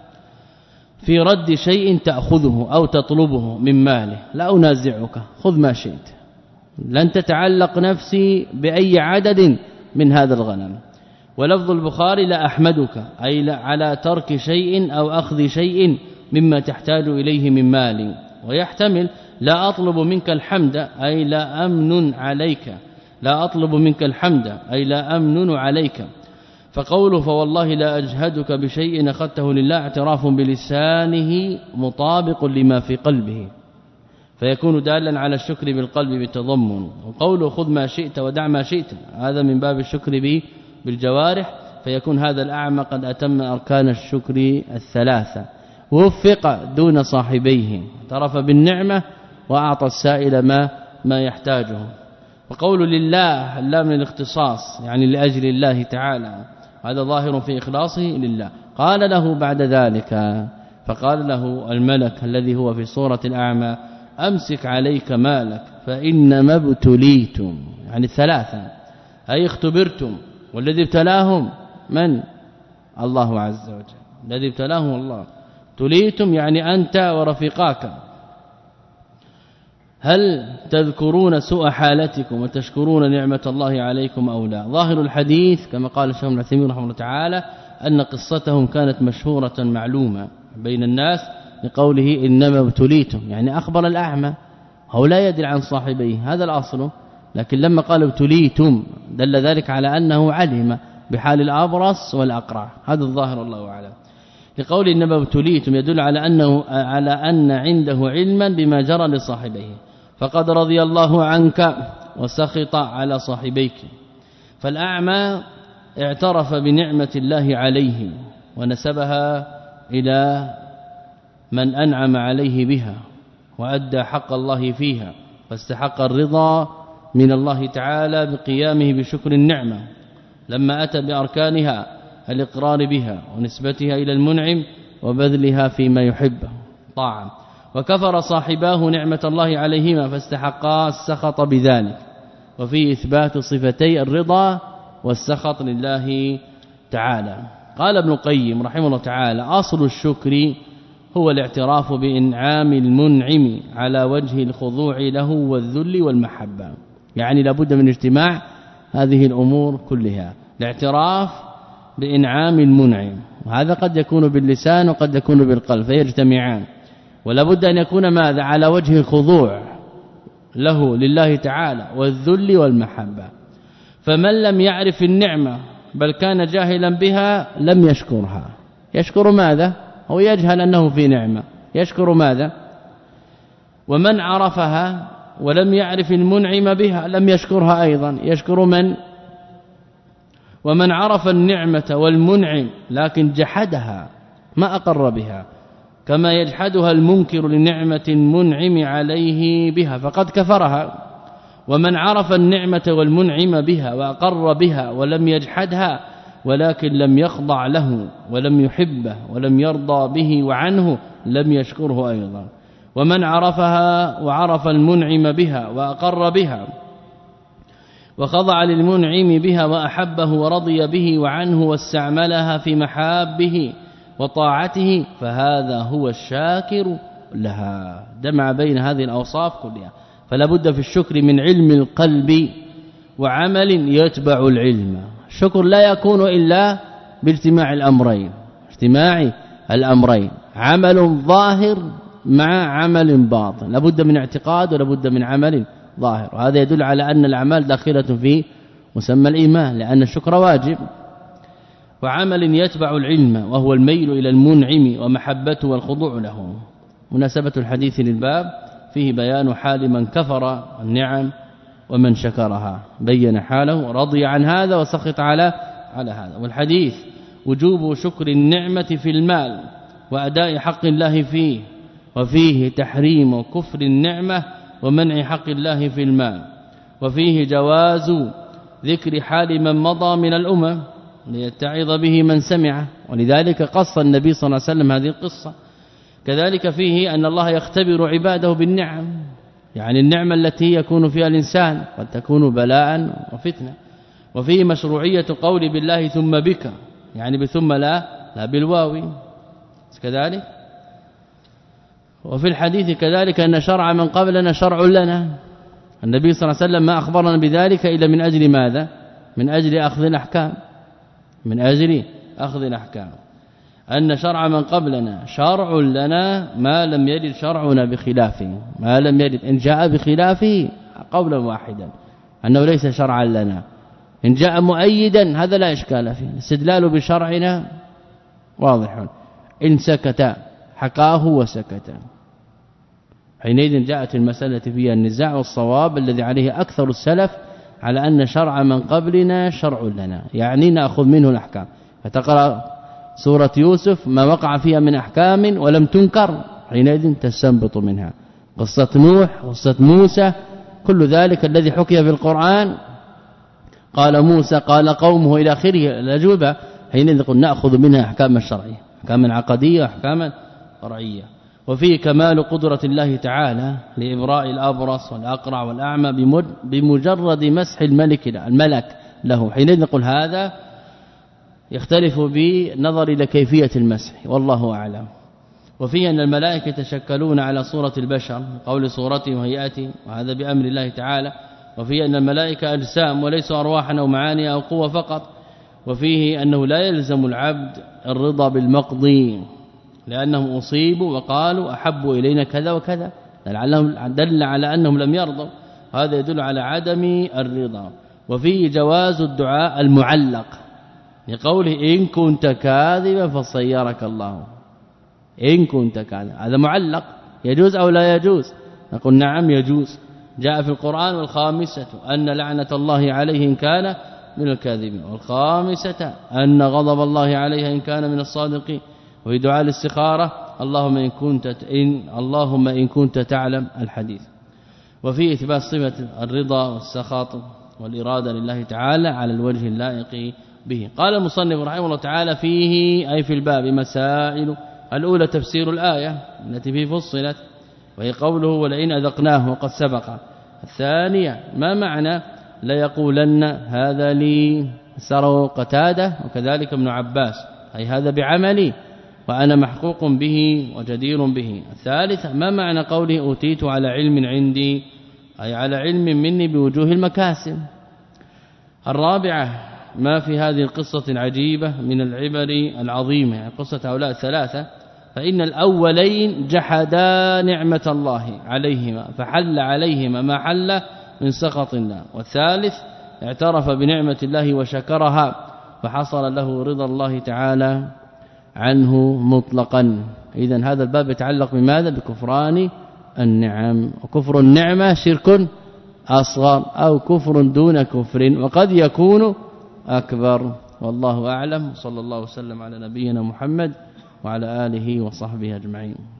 في رد شيء تأخذه أو تطلبه من ماله لا أنازعك خذ ما شئت لن تتعلق نفسي بأي عدد من هذا الغنم ولفظ البخاري لا أحمدك أي لا على ترك شيء أو أخذ شيء مما تحتاج إليه من مال ويحتمل لا أطلب منك الحمد أي لا أمن عليك، لا أطلب منك الحمد أي لا أمن عليك. فقوله فوالله لا أجهدك بشيء أخذته لله اعتراف بلسانه مطابق لما في قلبه، فيكون دالا على الشكر بالقلب بالتضمن. وقوله خذ ما شئت ودع ما شئت هذا من باب الشكر به بالجوارح، فيكون هذا الأعمى قد أتم أركان الشكر الثلاثة، وفق دون صاحبيه، اعترف بالنعمة وأعطى السائل ما ما يحتاجه. وقول لله اللام من الاختصاص يعني لأجل الله تعالى، هذا ظاهر في إخلاصه لله. قال له بعد ذلك، فقال له الملك الذي هو في صورة الأعمى أمسك عليك مالك فإنما ابتليتم، يعني الثلاثة أي اختبرتم، والذي ابتلاهم من؟ الله عز وجل، الذي ابتلاهم الله. ابتليتم يعني أنت ورفيقاك. هل تذكرون سوء حالتكم وتشكرون نعمة الله عليكم أو لا؟ ظاهر الحديث كما قال الشيخ ابن عثيمين رحمه الله تعالى أن قصتهم كانت مشهورة معلومة بين الناس لقوله إنما ابتليتم، يعني أخبر الأعمى هو لا يدري عن صاحبيه، هذا الأصل. لكن لما قال ابتليتم دل ذلك على أنه علم بحال الأبرص والأقرع، هذا الظاهر الله أعلم. لقول إنما ابتليتم يدل على أنه على أن عنده علما بما جرى لصاحبيه، فقد رضي الله عنك وسخط على صاحبيك. فالأعمى اعترف بنعمة الله عليه ونسبها إلى من أنعم عليه بها وأدى حق الله فيها، فاستحق الرضا من الله تعالى بقيامه بشكر النعمة لما أتى بأركانها الإقرار بها ونسبتها إلى المنعم وبذلها فيما يحبه طاعة. وكفر صاحباه نعمة الله عليهما فاستحقا السخط بذلك، وفيه إثبات صفتي الرضا والسخط لله تعالى. قال ابن القيم رحمه الله تعالى أصل الشكر هو الاعتراف بإنعام المنعم على وجه الخضوع له والذل والمحبة، يعني لابد من اجتماع هذه الأمور كلها، الاعتراف بإنعام المنعم، وهذا قد يكون باللسان وقد يكون بالقلب فيجتمعان، ولا بد أن يكون ماذا على وجه الخضوع له لله تعالى والذل والمحبة. فمن لم يعرف النعمة بل كان جاهلا بها لم يشكرها. يشكر ماذا؟ هو يجهل أنه في نعمة، يشكر ماذا؟ ومن عرفها ولم يعرف المنعم بها لم يشكرها أيضا، يشكر من؟ ومن عرف النعمة والمنعم لكن جحدها ما أقر بها، كما يجحدها المنكر لنعمة المنعم عليه بها فقد كفرها. ومن عرف النعمة والمنعم بها وأقر بها ولم يجحدها ولكن لم يخضع له ولم يحبه ولم يرضى به وعنه لم يشكره أيضا. ومن عرفها وعرف المنعم بها وأقر بها وخضع للمنعم بها وأحبه ورضي به وعنه واستعملها في محابه وطاعته فهذا هو الشاكر لها. جمع بين هذه الأوصاف كلها. فلا بد في الشكر من علم القلب وعمل يتبع العلم. الشكر لا يكون إلا باجتماع الأمرين، اجتماع الأمرين، عمل ظاهر مع عمل باطن، لا بد من اعتقاد ولا بد من عمل ظاهر. وهذا يدل على أن الأعمال داخلة في مسمى الإيمان، لأن الشكر واجب. وعمل يتبع العلم وهو الميل إلى المنعم ومحبته والخضوع له. مناسبة الحديث للباب فيه بيان حال من كفر النعم ومن شكرها، بين حاله ورضي عن هذا وسخط على على هذا. والحديث وجوب شكر النعمة في المال وأداء حق الله فيه، وفيه تحريم كفر النعمة ومنع حق الله في المال، وفيه جواز ذكر حال من مضى من الأمم ليتعظ به من سمعه، ولذلك قص النبي صلى الله عليه وسلم هذه القصة. كذلك فيه أن الله يختبر عباده بالنعم، يعني النعمة التي يكون فيها الإنسان قد تكون بلاء وفتنة. وفيه مشروعية قول بالله ثم بك، يعني بثم لا لا بالواو كذلك. وفي الحديث كذلك أن شرع من قبلنا شرع لنا. النبي صلى الله عليه وسلم ما أخبرنا بذلك إلا من أجل ماذا؟ من أجل أخذ الأحكام، من أجل أخذ الأحكام. أن شرع من قبلنا شرع لنا ما لم يرد شرعنا بخلافه، ما لم يرد إن جاء بخلافه قولا واحدا أنه ليس شرعا لنا. إن جاء مؤيدا هذا لا إشكال فيه، الاستدلال بشرعنا واضح. إن سكت حكاه وسكت، حينئذ جاءت المسألة فيها النزاع، والصواب الذي عليه أكثر السلف على أن شرع من قبلنا شرع لنا، يعني نأخذ منه الأحكام. فتقرأ سورة يوسف ما وقع فيها من أحكام ولم تنكر، حينئذ تستنبط منها. قصة نوح، قصة موسى، كل ذلك الذي حكي في القرآن قال موسى قال قومه إلى آخره الأجوبة، حينئذ قلنا نأخذ منها أحكام الشرعية، أحكاما عقدية وأحكاما فرعية. وفيه كمال قدرة الله تعالى لإبراء الأبرص والأقرع والأعمى بمجرد مسح الملك الملك له، حينئذ نقول هذا يختلف بنظر إلى كيفية المسح والله أعلم. وفيه أن الملائكة يتشكلون على صورة البشر قول صورته وهيئته، وهذا بأمر الله تعالى. وفيه أن الملائكة أجسام وليسوا أرواحا أو معاني أو قوة فقط. وفيه أنه لا يلزم العبد الرضا بالمقضي لأنهم أصيبوا وقالوا أحب إلينا كذا وكذا، دل على أنهم لم يرضوا، هذا يدل على عدم الرضا. وفيه جواز الدعاء المعلق لقوله إن كنت كاذبا فصيرك الله، إن كنت كاذبا هذا معلق، يجوز أو لا يجوز؟ نقول نعم يجوز. جاء في القرآن والخامسة أن لعنة الله عليه إن كان من الكاذبين، والخامسة أن غضب الله عليه إن كان من الصادقين. وفي دعاء الاستخارة اللهم إن كنت إن اللهم إن كنت تعلم الحديث. وفي إثبات صفة الرضا والسخط والإرادة لله تعالى على الوجه اللائق به. قال المصنف رحمه الله تعالى فيه أي في الباب مسائل. الأولى تفسير الآية التي فيه فصلت وهي قوله ولئن أذقناه وقد سبق. الثانية ما معنى لا يقولن هذا لي سره قتادة وكذلك ابن عباس، أي هذا بعملي وأنا محقوق به وجدير به. الثالثة ما معنى قوله أوتيت على علم عندي، أي على علم مني بوجوه المكاسب. الرابعة ما في هذه القصة العجيبة من العبر العظيمة، يعني قصة هؤلاء الثلاثة، فإن الأولين جحدا نعمة الله عليهما فحل عليهما ما حل من سخط الله، والثالث اعترف بنعمة الله وشكرها فحصل له رضا الله تعالى عنه مطلقا. إذن هذا الباب يتعلق بماذا؟ بكفران النعم، وكفر النعمة شرك أصغر أو كفر دون كفر وقد يكون أكبر، والله أعلم. صلى الله وسلم على نبينا محمد وعلى آله وصحبه أجمعين.